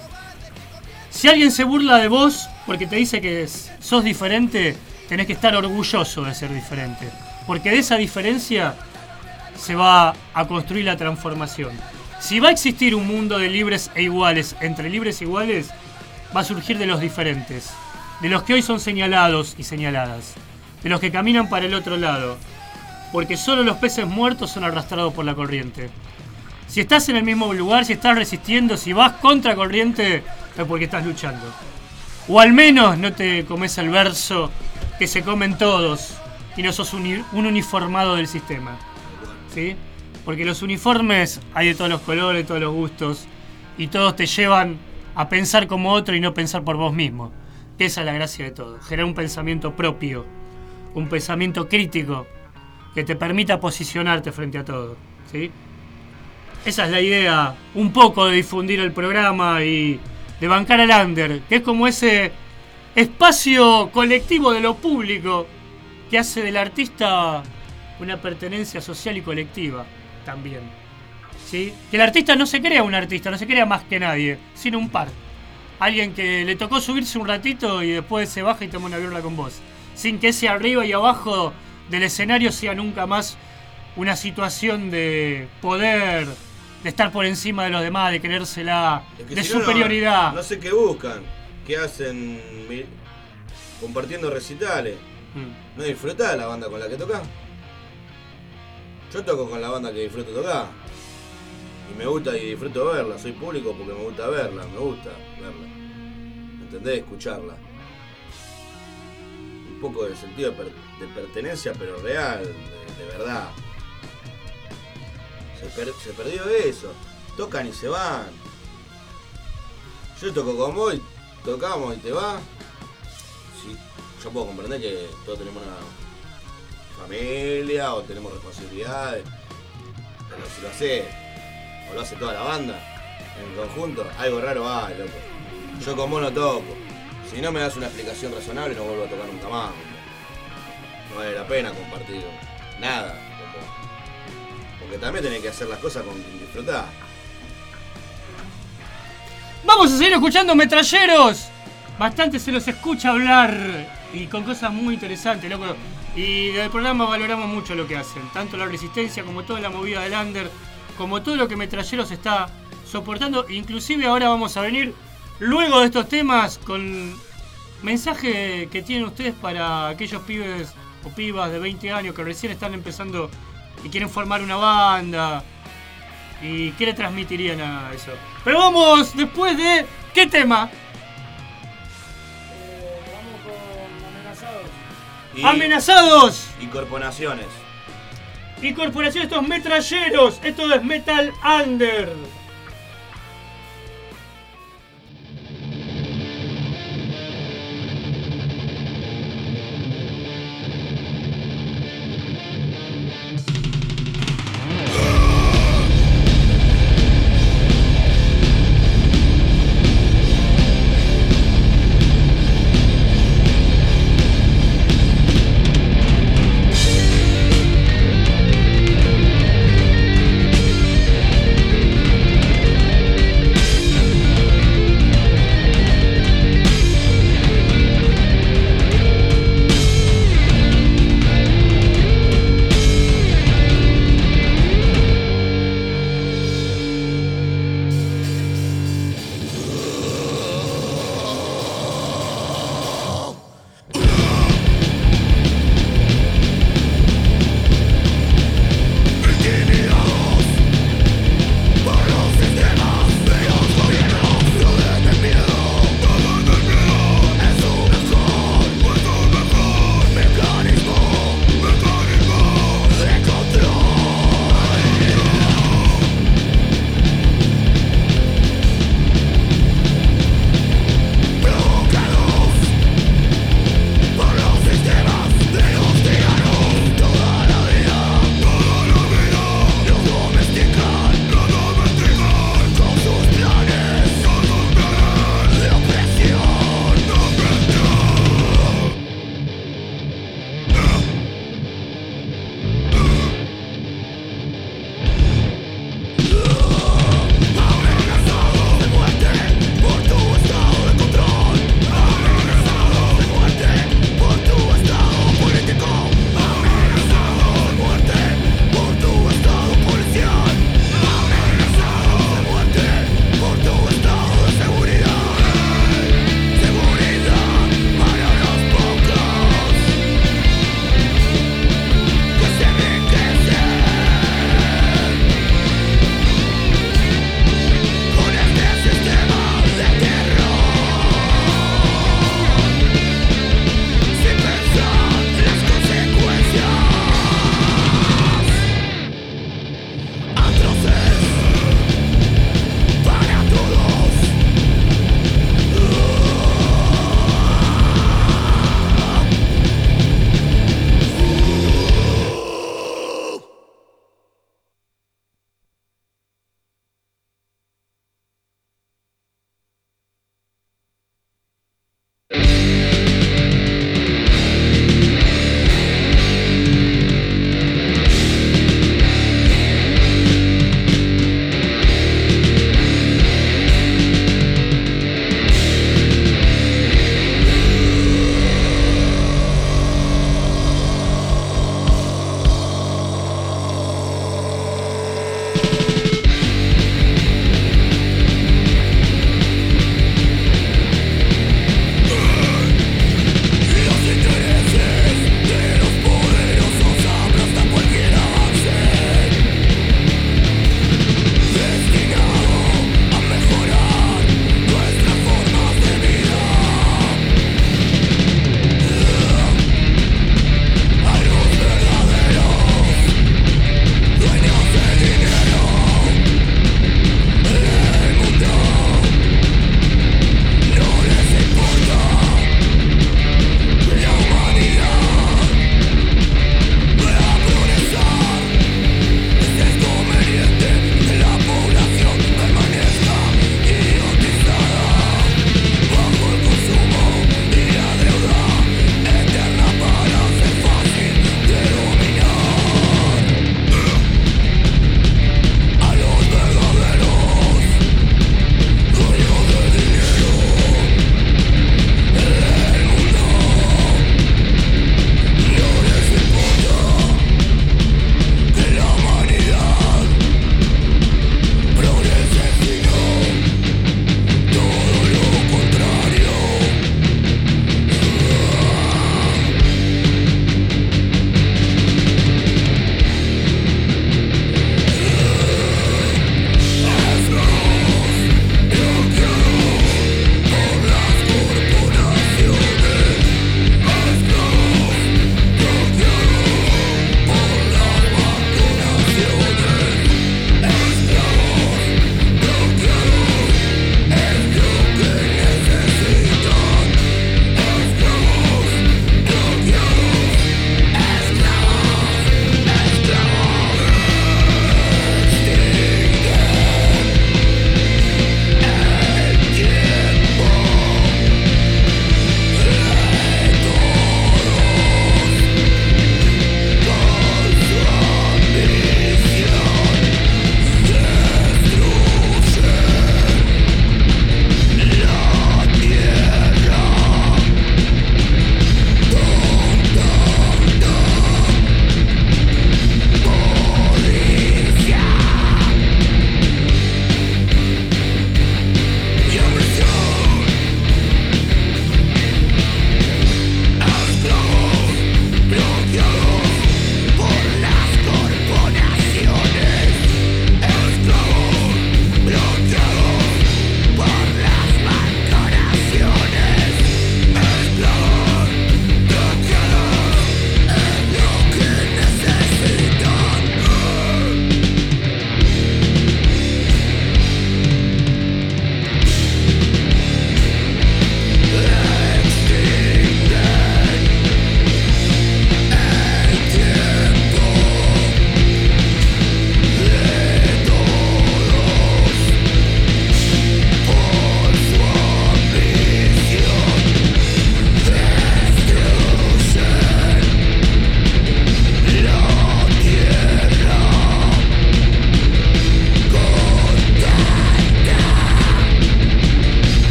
Si alguien se burla de vos porque te dice que s- sos diferente, tenés que estar orgulloso de ser diferente. Porque de esa diferencia se va a construir la transformación. Si va a existir un mundo de libres e iguales, entre libres e iguales, va a surgir de los diferentes. De los que hoy son señalados y señaladas. De los que caminan para el otro lado. Porque solo los peces muertos son arrastrados por la corriente. Si estás en el mismo lugar, si estás resistiendo, si vas contra corriente, es porque estás luchando. O al menos no te comes el verso que se comen todos y no sos un, un uniformado del sistema. ¿Sí? Porque los uniformes hay de todos los colores, de todos los gustos, y todos te llevan a pensar como otro y no pensar por vos mismo. Esa es la gracia de todo. Generar un pensamiento propio, un pensamiento crítico que te permita posicionarte frente a todo. ¿Sí? Esa es la idea, un poco de difundir el programa y de bancar al under, que es como ese espacio colectivo de lo público que hace del artista una pertenencia social y colectiva también. ¿Sí? Que el artista no se crea un artista, no se crea más que nadie, sino un par. Alguien que le tocó subirse un ratito y después se baja y toma una birra con vos. Sin que ese arriba y abajo del escenario sea nunca más una situación de poder, de estar por encima de los demás, de creérsela, Es que de si no, superioridad. No, no sé qué buscan. ¿Qué hacen mi- compartiendo recitales? Mm. ¿No disfrutás la banda con la que tocás? Yo toco con la banda que disfruto tocar. Y me gusta y disfruto verla. Soy público porque me gusta verla. Me gusta verla. ¿Entendés? Escucharla. Un poco de sentido de, per- de pertenencia, pero real, de, de verdad. Se, per- se perdió eso. Tocan y se van. Yo toco con vos y tocamos y te vas. Sí, yo puedo comprender que todos tenemos una familia o tenemos responsabilidades. Pero si lo hace, o lo hace toda la banda, en conjunto, algo raro hay, loco. Yo con vos no toco. Si no me das una explicación razonable, no vuelvo a tocar nunca más. No vale la pena compartir nada con vos. Porque también tenés que hacer las cosas con quien disfrutás. Vamos a seguir escuchando metralleros. Bastante se los escucha hablar y con cosas muy interesantes, loco. Y del programa valoramos mucho lo que hacen. Tanto la resistencia como toda la movida del under, como todo lo que metralleros está soportando. Inclusive ahora vamos a venir, luego de estos temas, con mensaje que tienen ustedes para aquellos pibes o pibas de veinte años que recién están empezando y quieren formar una banda. ¿Y qué le transmitirían a eso? Pero vamos después de... ¿Qué tema? Eh, vamos con amenazados. Y, ¡Amenazados! y corporaciones. Y corporación, estos metralleros. Esto es Metal Under. Amenazados.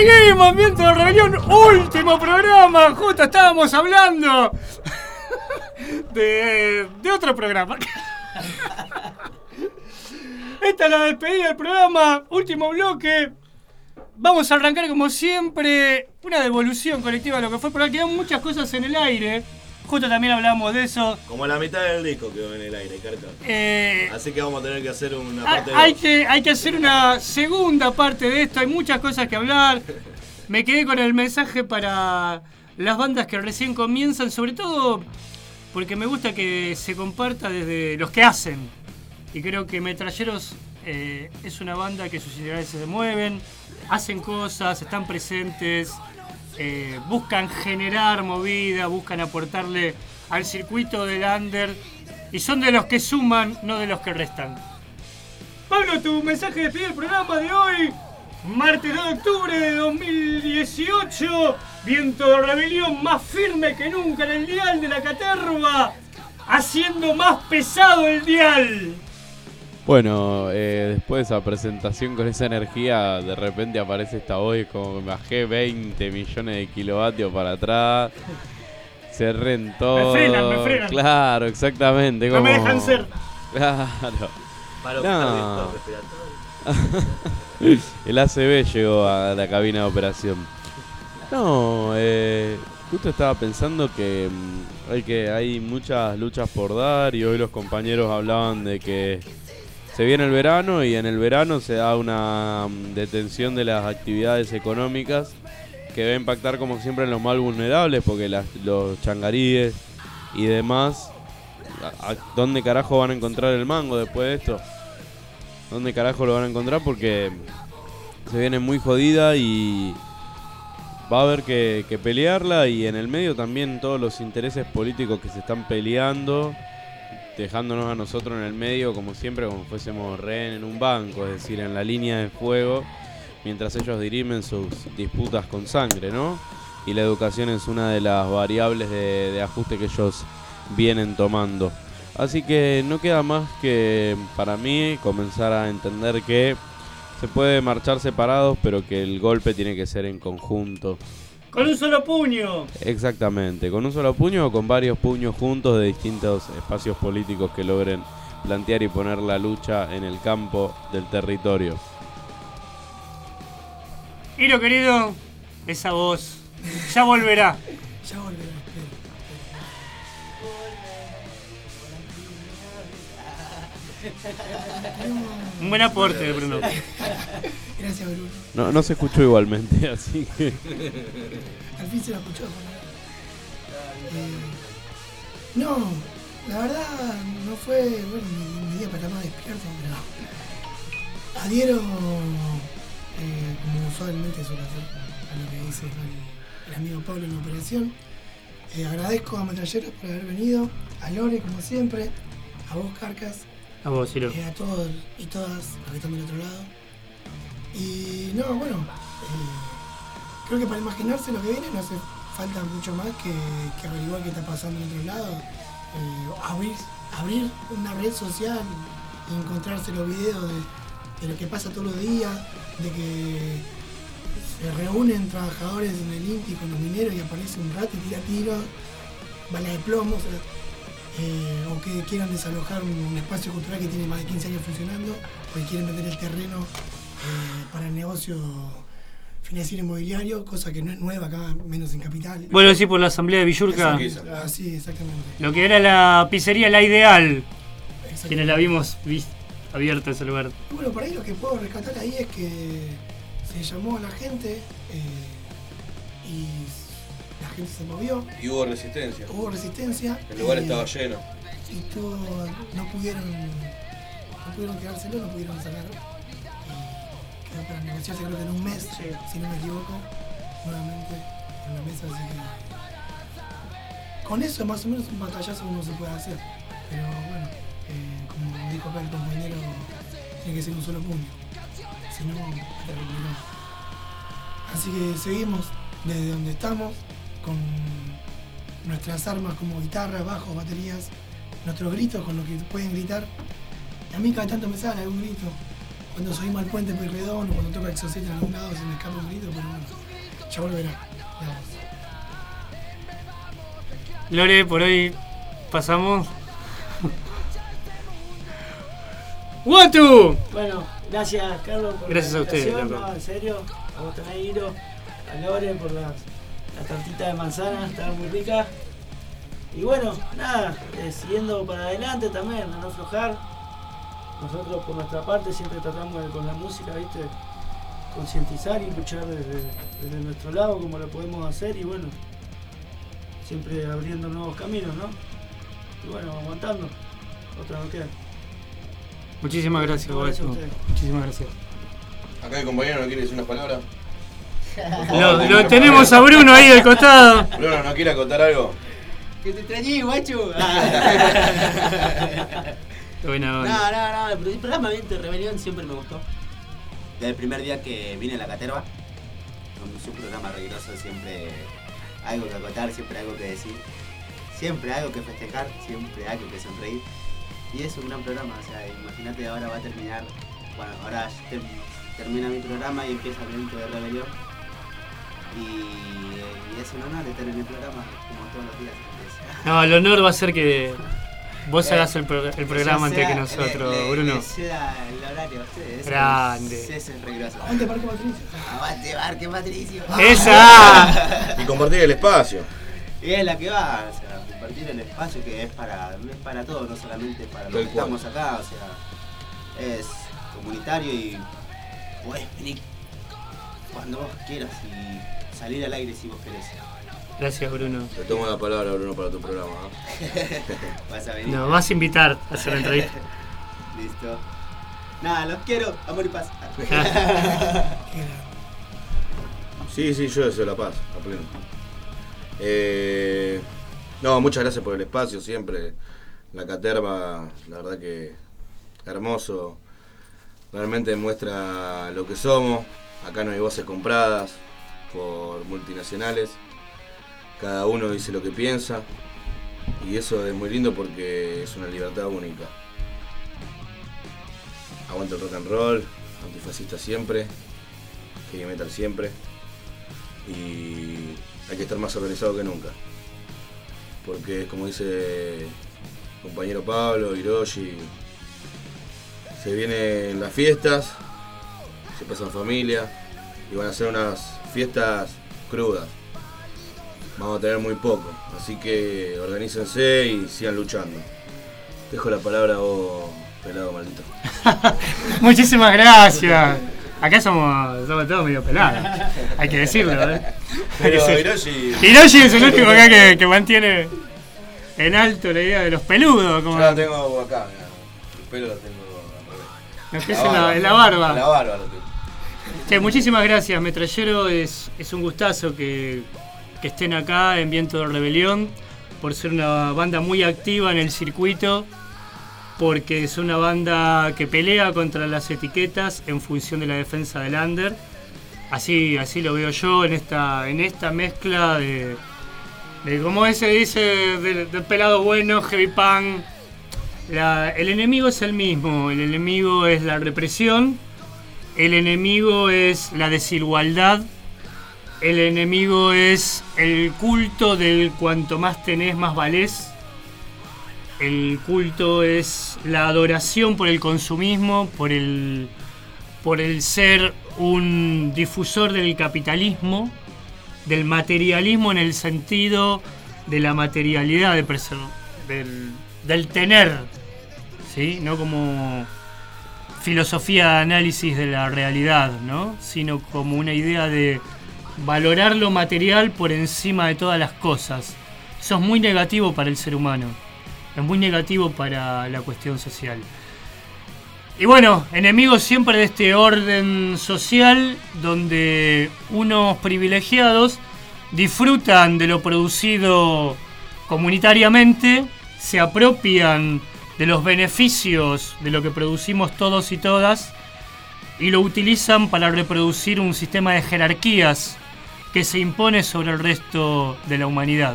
Seguimos viendo la rebelión, último programa. Justo estábamos hablando de, de otro programa. Esta es la despedida del programa, último bloque. Vamos a arrancar como siempre una devolución colectiva de lo que fue, porque quedan muchas cosas en el aire. Justo también hablamos de eso. Como la mitad del disco quedó en el aire, Carta. Eh, Así que vamos a tener que hacer una hay, parte hay dos. que Hay que hacer una segunda parte de esto. Hay muchas cosas que hablar. Me quedé con el mensaje para las bandas que recién comienzan, sobre todo porque me gusta que se comparta desde los que hacen. Y creo que Metralleros eh, es una banda que sus ideales se mueven, hacen cosas, están presentes, eh, buscan generar movida, buscan aportarle al circuito del under y son de los que suman, no de los que restan. Pablo, tu mensaje de despedida del programa de hoy, martes dos de octubre de dos mil dieciocho, viento de rebelión más firme que nunca en el dial de la Caterva, haciendo más pesado el dial. Bueno, eh, después de esa presentación con esa energía, de repente aparece esta voz y como que me bajé veinte millones de kilovatios para atrás. Se rentó. Me frenan, me frenan. Claro, exactamente. No como... me dejan ser. Claro. Para No. El A C B llegó a la cabina de operación. No, eh, justo estaba pensando que mm, hay que hay muchas luchas por dar y hoy los compañeros hablaban de que se viene el verano y en el verano se da una mm, detención de las actividades económicas que va a impactar como siempre en los más vulnerables porque las, los changaríes y demás, a, a, ¿dónde carajo van a encontrar el mango después de esto? ¿Dónde carajo lo van a encontrar? Porque se viene muy jodida y va a haber que, que pelearla y en el medio también todos los intereses políticos que se están peleando, dejándonos a nosotros en el medio como siempre, como fuésemos rehén en un banco, es decir, en la línea de fuego, mientras ellos dirimen sus disputas con sangre, ¿no? Y la educación es una de las variables de, de ajuste que ellos vienen tomando. Así que no queda más que para mí comenzar a entender que se puede marchar separados, pero que el golpe tiene que ser en conjunto. Con un solo puño. Exactamente, con un solo puño o con varios puños juntos de distintos espacios políticos que logren plantear y poner la lucha en el campo del territorio. Hiro querido, esa voz ya volverá. Ya volverá. Un buen aporte, Bruno. Gracias, Bruno. No, no se escuchó igualmente, así que... Al fin se lo escuchó. Eh, no, la verdad no fue bueno, mi, mi día para estar más despierto, pero adhiero, eh, como usualmente suele hacer, a lo que dice el, el amigo Pablo en la operación. Eh, agradezco a Metralleros por haber venido, a Lore como siempre, a vos Carcas, A vos, Hiro. eh, a todos y todas los que están del otro lado. Y no, bueno, eh, creo que para imaginarse lo que viene no hace falta mucho más que, que averiguar qué está pasando en otro lado. Eh, abrir, abrir una red social y encontrarse los videos de, de lo que pasa todos los días, de que se reúnen trabajadores en el INTI con los mineros y aparece un rato y tira tiros, balas de plomo, o sea, Eh, o que quieran desalojar un, un espacio cultural que tiene más de quince años funcionando, porque quieren vender el terreno eh, para el negocio financiero inmobiliario, cosa que no es nueva acá, menos en Capital. Bueno, sí, por la asamblea de Villurca, Ah, sí, exactamente. lo que era la pizzería La Ideal, exactamente. quienes la vimos vis- abierta ese lugar. Y bueno, por ahí lo que puedo rescatar ahí es que se llamó a la gente eh, y la gente se movió, Y hubo resistencia. hubo resistencia. El lugar y- estaba lleno. Y todo, no pudieron, no pudieron quedárselo, no pudieron sacarlo. Y quedó para negociarse creo que en un mes, si no me equivoco, nuevamente en la mesa, así que con eso más o menos un batallazo uno se puede hacer. Pero bueno, eh, como dijo acá el compañero, tiene que ser un solo puño. Si no, está complicado. Así que seguimos desde donde estamos, con nuestras armas como guitarra, bajos, baterías, nuestros gritos con lo que pueden gritar. Y a mí cada tanto me sale algún grito, cuando subimos al puente Pueyrredón o cuando toca Exocet en algún lado se me escapa un grito, pero bueno, ya volverá. Vamos. Lore, por hoy pasamos. ¡Watu! Bueno, gracias Carlos por Gracias la a ustedes, invitación, loco. no, en serio, a vos también, Iro, a Lore por las, la tartita de manzana, estaba muy rica. Y bueno, nada, eh, siguiendo para adelante también, a no aflojar. Nosotros por nuestra parte siempre tratamos de, con la música, viste, concientizar y luchar desde, desde nuestro lado como lo podemos hacer y bueno, siempre abriendo nuevos caminos, ¿no? Y bueno, aguantando, otra no queda. Muchísimas gracias, No, gracias a Watu. ustedes. Muchísimas gracias. Acá el compañero no quiere decir unas palabras. Lo, lo tenemos a Bruno ahí del costado. Bruno, ¿no quiere acotar algo? Que te extrañé, guacho. Buena No, onda. no, no, el programa de Rebelión siempre me gustó. Desde el primer día que vine a la Caterva, con su programa riguroso, siempre algo que acotar, siempre algo que decir, siempre algo que festejar, siempre algo que sonreír. Y es un gran programa, o sea, imagínate ahora va a terminar, bueno, ahora te- termina mi programa y empieza el evento de Rebelión. Y, y es un honor estar en el programa, como todos los días. Es- No, el honor va a ser que vos Eh, hagas el, pro- el programa Eso antes que sea- nosotros, le- le- Bruno. le sea el horario a ustedes. Grande. Ese es el riguroso. Aguante Parque Patricio. Aguante, Parque Patricio. ¡Esa! Y compartir el espacio. Y es la que va, o sea, compartir el espacio que es para, es para todos, no solamente para los Tal que cual. estamos acá, o sea, es comunitario y podés venir cuando vos quieras y salir al aire si vos querés. Gracias, Bruno. Te tomo la palabra, Bruno, para tu programa. ¿eh? Vas a venir. Nos vas a invitar a hacer la entrevista. Listo. Nada, los quiero, amor y paz. Sí, sí, yo deseo la paz, a pleno. Eh, no, muchas gracias por el espacio siempre. La Caterva, la verdad que hermoso. Realmente muestra lo que somos. Acá no hay voces compradas por multinacionales. Cada uno dice lo que piensa. Y eso es muy lindo porque es una libertad única. Aguanta el rock and roll, antifascista siempre, heavy metal siempre. Y hay que estar más organizado que nunca. Porque como dice el compañero Pablo, Hiroshi, se vienen las fiestas, se pasan familia y van a ser unas fiestas crudas. Vamos a tener muy poco, así que organícense y sigan luchando. Dejo la palabra a vos, pelado maldito. Muchísimas gracias. Acá somos, somos todos medio pelados. Hay que decirlo, ¿eh? Hay que Pero ser- Hiroshi, Hiroshi es el único acá que, que mantiene en alto la idea de los peludos. Como yo la tengo acá, mirá. El pelo lo tengo al revés. lo que es en la, en la barba. En la barba lo tengo. Che, muchísimas gracias, Metrallero. Es, es un gustazo que, que estén acá en Viento de Rebelión, por ser una banda muy activa en el circuito, porque es una banda que pelea contra las etiquetas en función de la defensa del under. Así, así lo veo yo en esta, en esta mezcla de, de como se dice, del, del pelado bueno, heavy punk. La- el enemigo es el mismo, el enemigo es la represión. El enemigo es la desigualdad. El enemigo es el culto del cuanto más tenés, más valés. El culto es la adoración por el consumismo, por el, por el ser un difusor del capitalismo, del materialismo en el sentido de la materialidad, de preser- del, del tener, ¿sí? No como filosofía de análisis de la realidad, ¿no? Sino como una idea de valorar lo material por encima de todas las cosas. Eso es muy negativo para el ser humano, es muy negativo para la cuestión social. Y bueno, enemigos siempre de este orden social donde unos privilegiados disfrutan de lo producido comunitariamente, se apropian de los beneficios de lo que producimos todos y todas y lo utilizan para reproducir un sistema de jerarquías que se impone sobre el resto de la humanidad.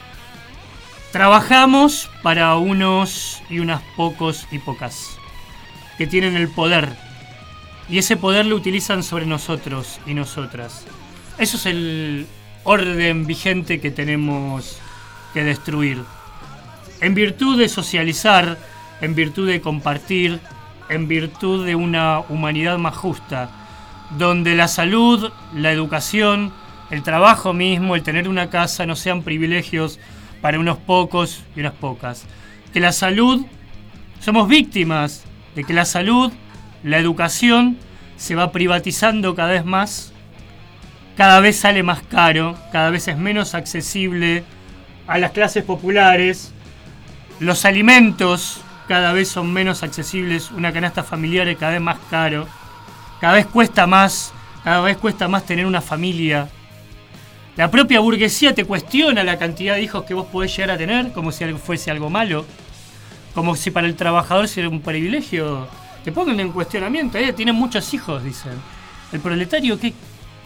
Trabajamos para unos y unas pocos y pocas que tienen el poder y ese poder lo utilizan sobre nosotros y nosotras. Eso es el orden vigente que tenemos que destruir. En virtud de socializar, en virtud de compartir, en virtud de una humanidad más justa, donde la salud, la educación, el trabajo mismo, el tener una casa no sean privilegios para unos pocos y unas pocas. Que la salud, somos víctimas de que la salud, la educación se va privatizando cada vez más, cada vez sale más caro, cada vez es menos accesible a las clases populares, los alimentos cada vez son menos accesibles, una canasta familiar es cada vez más caro, cada vez cuesta más, cada vez cuesta más tener una familia. La propia burguesía te cuestiona la cantidad de hijos que vos podés llegar a tener, como si fuese algo malo, como si para el trabajador fuera un privilegio. Te pongan en cuestionamiento, eh, tienen muchos hijos, dicen. El proletario, ¿qué?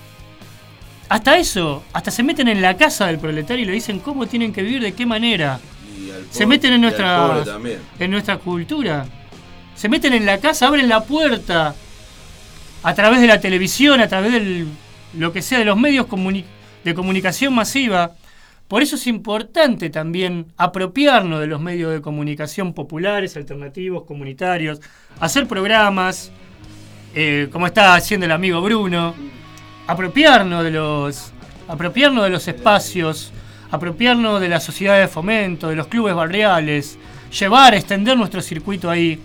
Hasta eso, hasta se meten en la casa del proletario y le dicen cómo tienen que vivir, de qué manera. Pobre, se meten en nuestra, en nuestra cultura. Se meten en la casa, abren la puerta a través de la televisión, a través de lo que sea, de los medios comuni- de comunicación masiva. Por eso es importante también apropiarnos de los medios de comunicación populares, alternativos, comunitarios, hacer programas, eh, como está haciendo el amigo Bruno, apropiarnos de los, apropiarnos de los espacios, apropiarnos de la sociedad de fomento, de los clubes barriales, llevar, extender nuestro circuito ahí.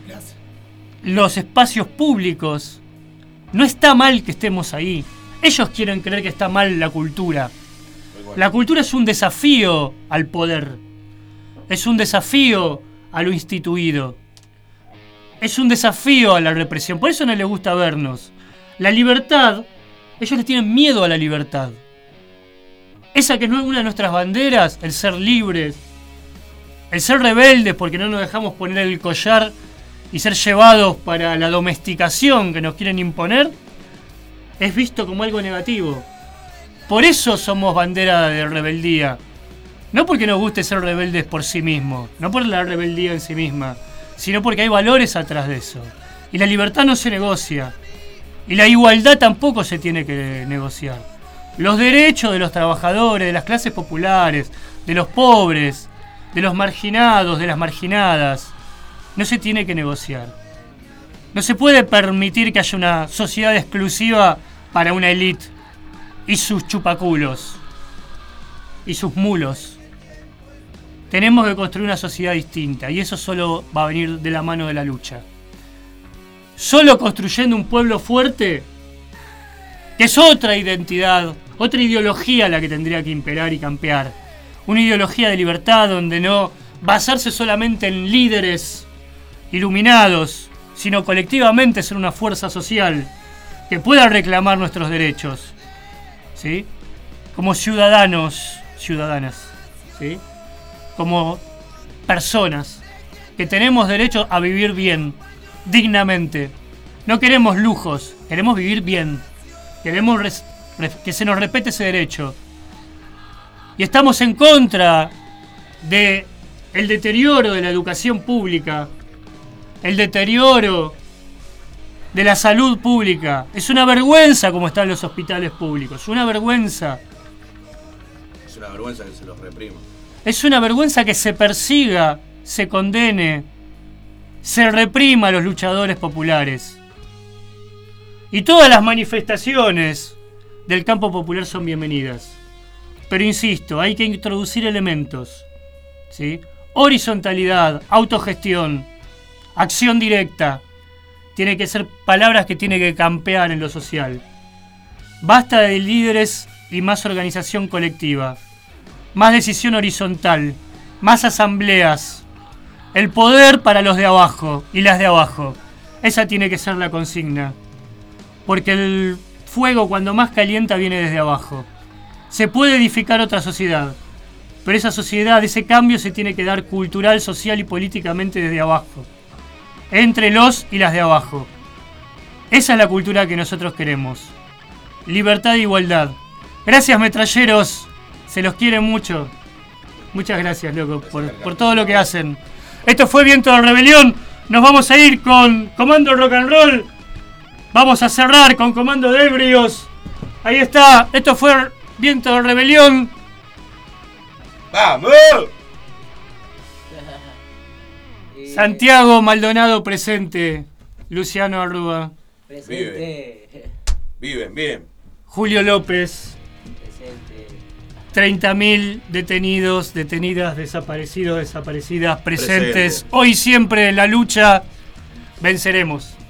Los espacios públicos. No está mal que estemos ahí. Ellos quieren creer que está mal la cultura. La cultura es un desafío al poder. Es un desafío a lo instituido. Es un desafío a la represión. Por eso no les gusta vernos. La libertad, ellos les tienen miedo a la libertad. Esa que no es una de nuestras banderas, el ser libres, el ser rebeldes porque no nos dejamos poner el collar y ser llevados para la domesticación que nos quieren imponer, es visto como algo negativo. Por eso somos bandera de rebeldía. No porque nos guste ser rebeldes por sí mismos, no por la rebeldía en sí misma, sino porque hay valores atrás de eso. Y la libertad no se negocia. Y la igualdad tampoco se tiene que negociar. Los derechos de los trabajadores, de las clases populares, de los pobres, de los marginados, de las marginadas, no se tiene que negociar. No se puede permitir que haya una sociedad exclusiva para una élite y sus chupaculos y sus mulos. Tenemos que construir una sociedad distinta y eso solo va a venir de la mano de la lucha. Solo construyendo un pueblo fuerte, que es otra identidad, otra ideología la que tendría que imperar y campear. Una ideología de libertad donde no basarse solamente en líderes iluminados, sino colectivamente ser una fuerza social que pueda reclamar nuestros derechos, ¿sí? Como ciudadanos, ciudadanas, ¿sí? Como personas que tenemos derecho a vivir bien, dignamente. No queremos lujos, queremos vivir bien. Queremos res- res- que se nos respete ese derecho. Y estamos en contra de el deterioro de la educación pública, el deterioro de la salud pública. Es una vergüenza como están los hospitales públicos, una vergüenza. Es una vergüenza que se los reprima. Es una vergüenza que se persiga, se condene, se reprima a los luchadores populares. Y todas las manifestaciones del campo popular son bienvenidas. Pero insisto, hay que introducir elementos, ¿sí? Horizontalidad, autogestión, acción directa. Tiene que ser palabras que tiene que campear en lo social. Basta de líderes y más organización colectiva. Más decisión horizontal. Más asambleas. El poder para los de abajo y las de abajo. Esa tiene que ser la consigna. Porque el fuego cuando más calienta viene desde abajo. Se puede edificar otra sociedad. Pero esa sociedad, ese cambio se tiene que dar cultural, social y políticamente desde abajo. Entre los y las de abajo. Esa es la cultura que nosotros queremos. Libertad e igualdad. Gracias, metralleros. Se los quiere mucho. Muchas gracias, loco, por, por todo lo que hacen. Esto fue Viento de Rebelión. Nos vamos a ir con Comando Rock and Roll. Vamos a cerrar con Comando de Ebrios. Ahí está. Esto fue Viento de Rebelión. ¡Vamos! Santiago Maldonado presente. Luciano Arrúa. Presente. Viven, viven. Julio López. Presente. treinta mil detenidos, detenidas, desaparecidos, desaparecidas, presentes. Presente. Hoy siempre en la lucha venceremos.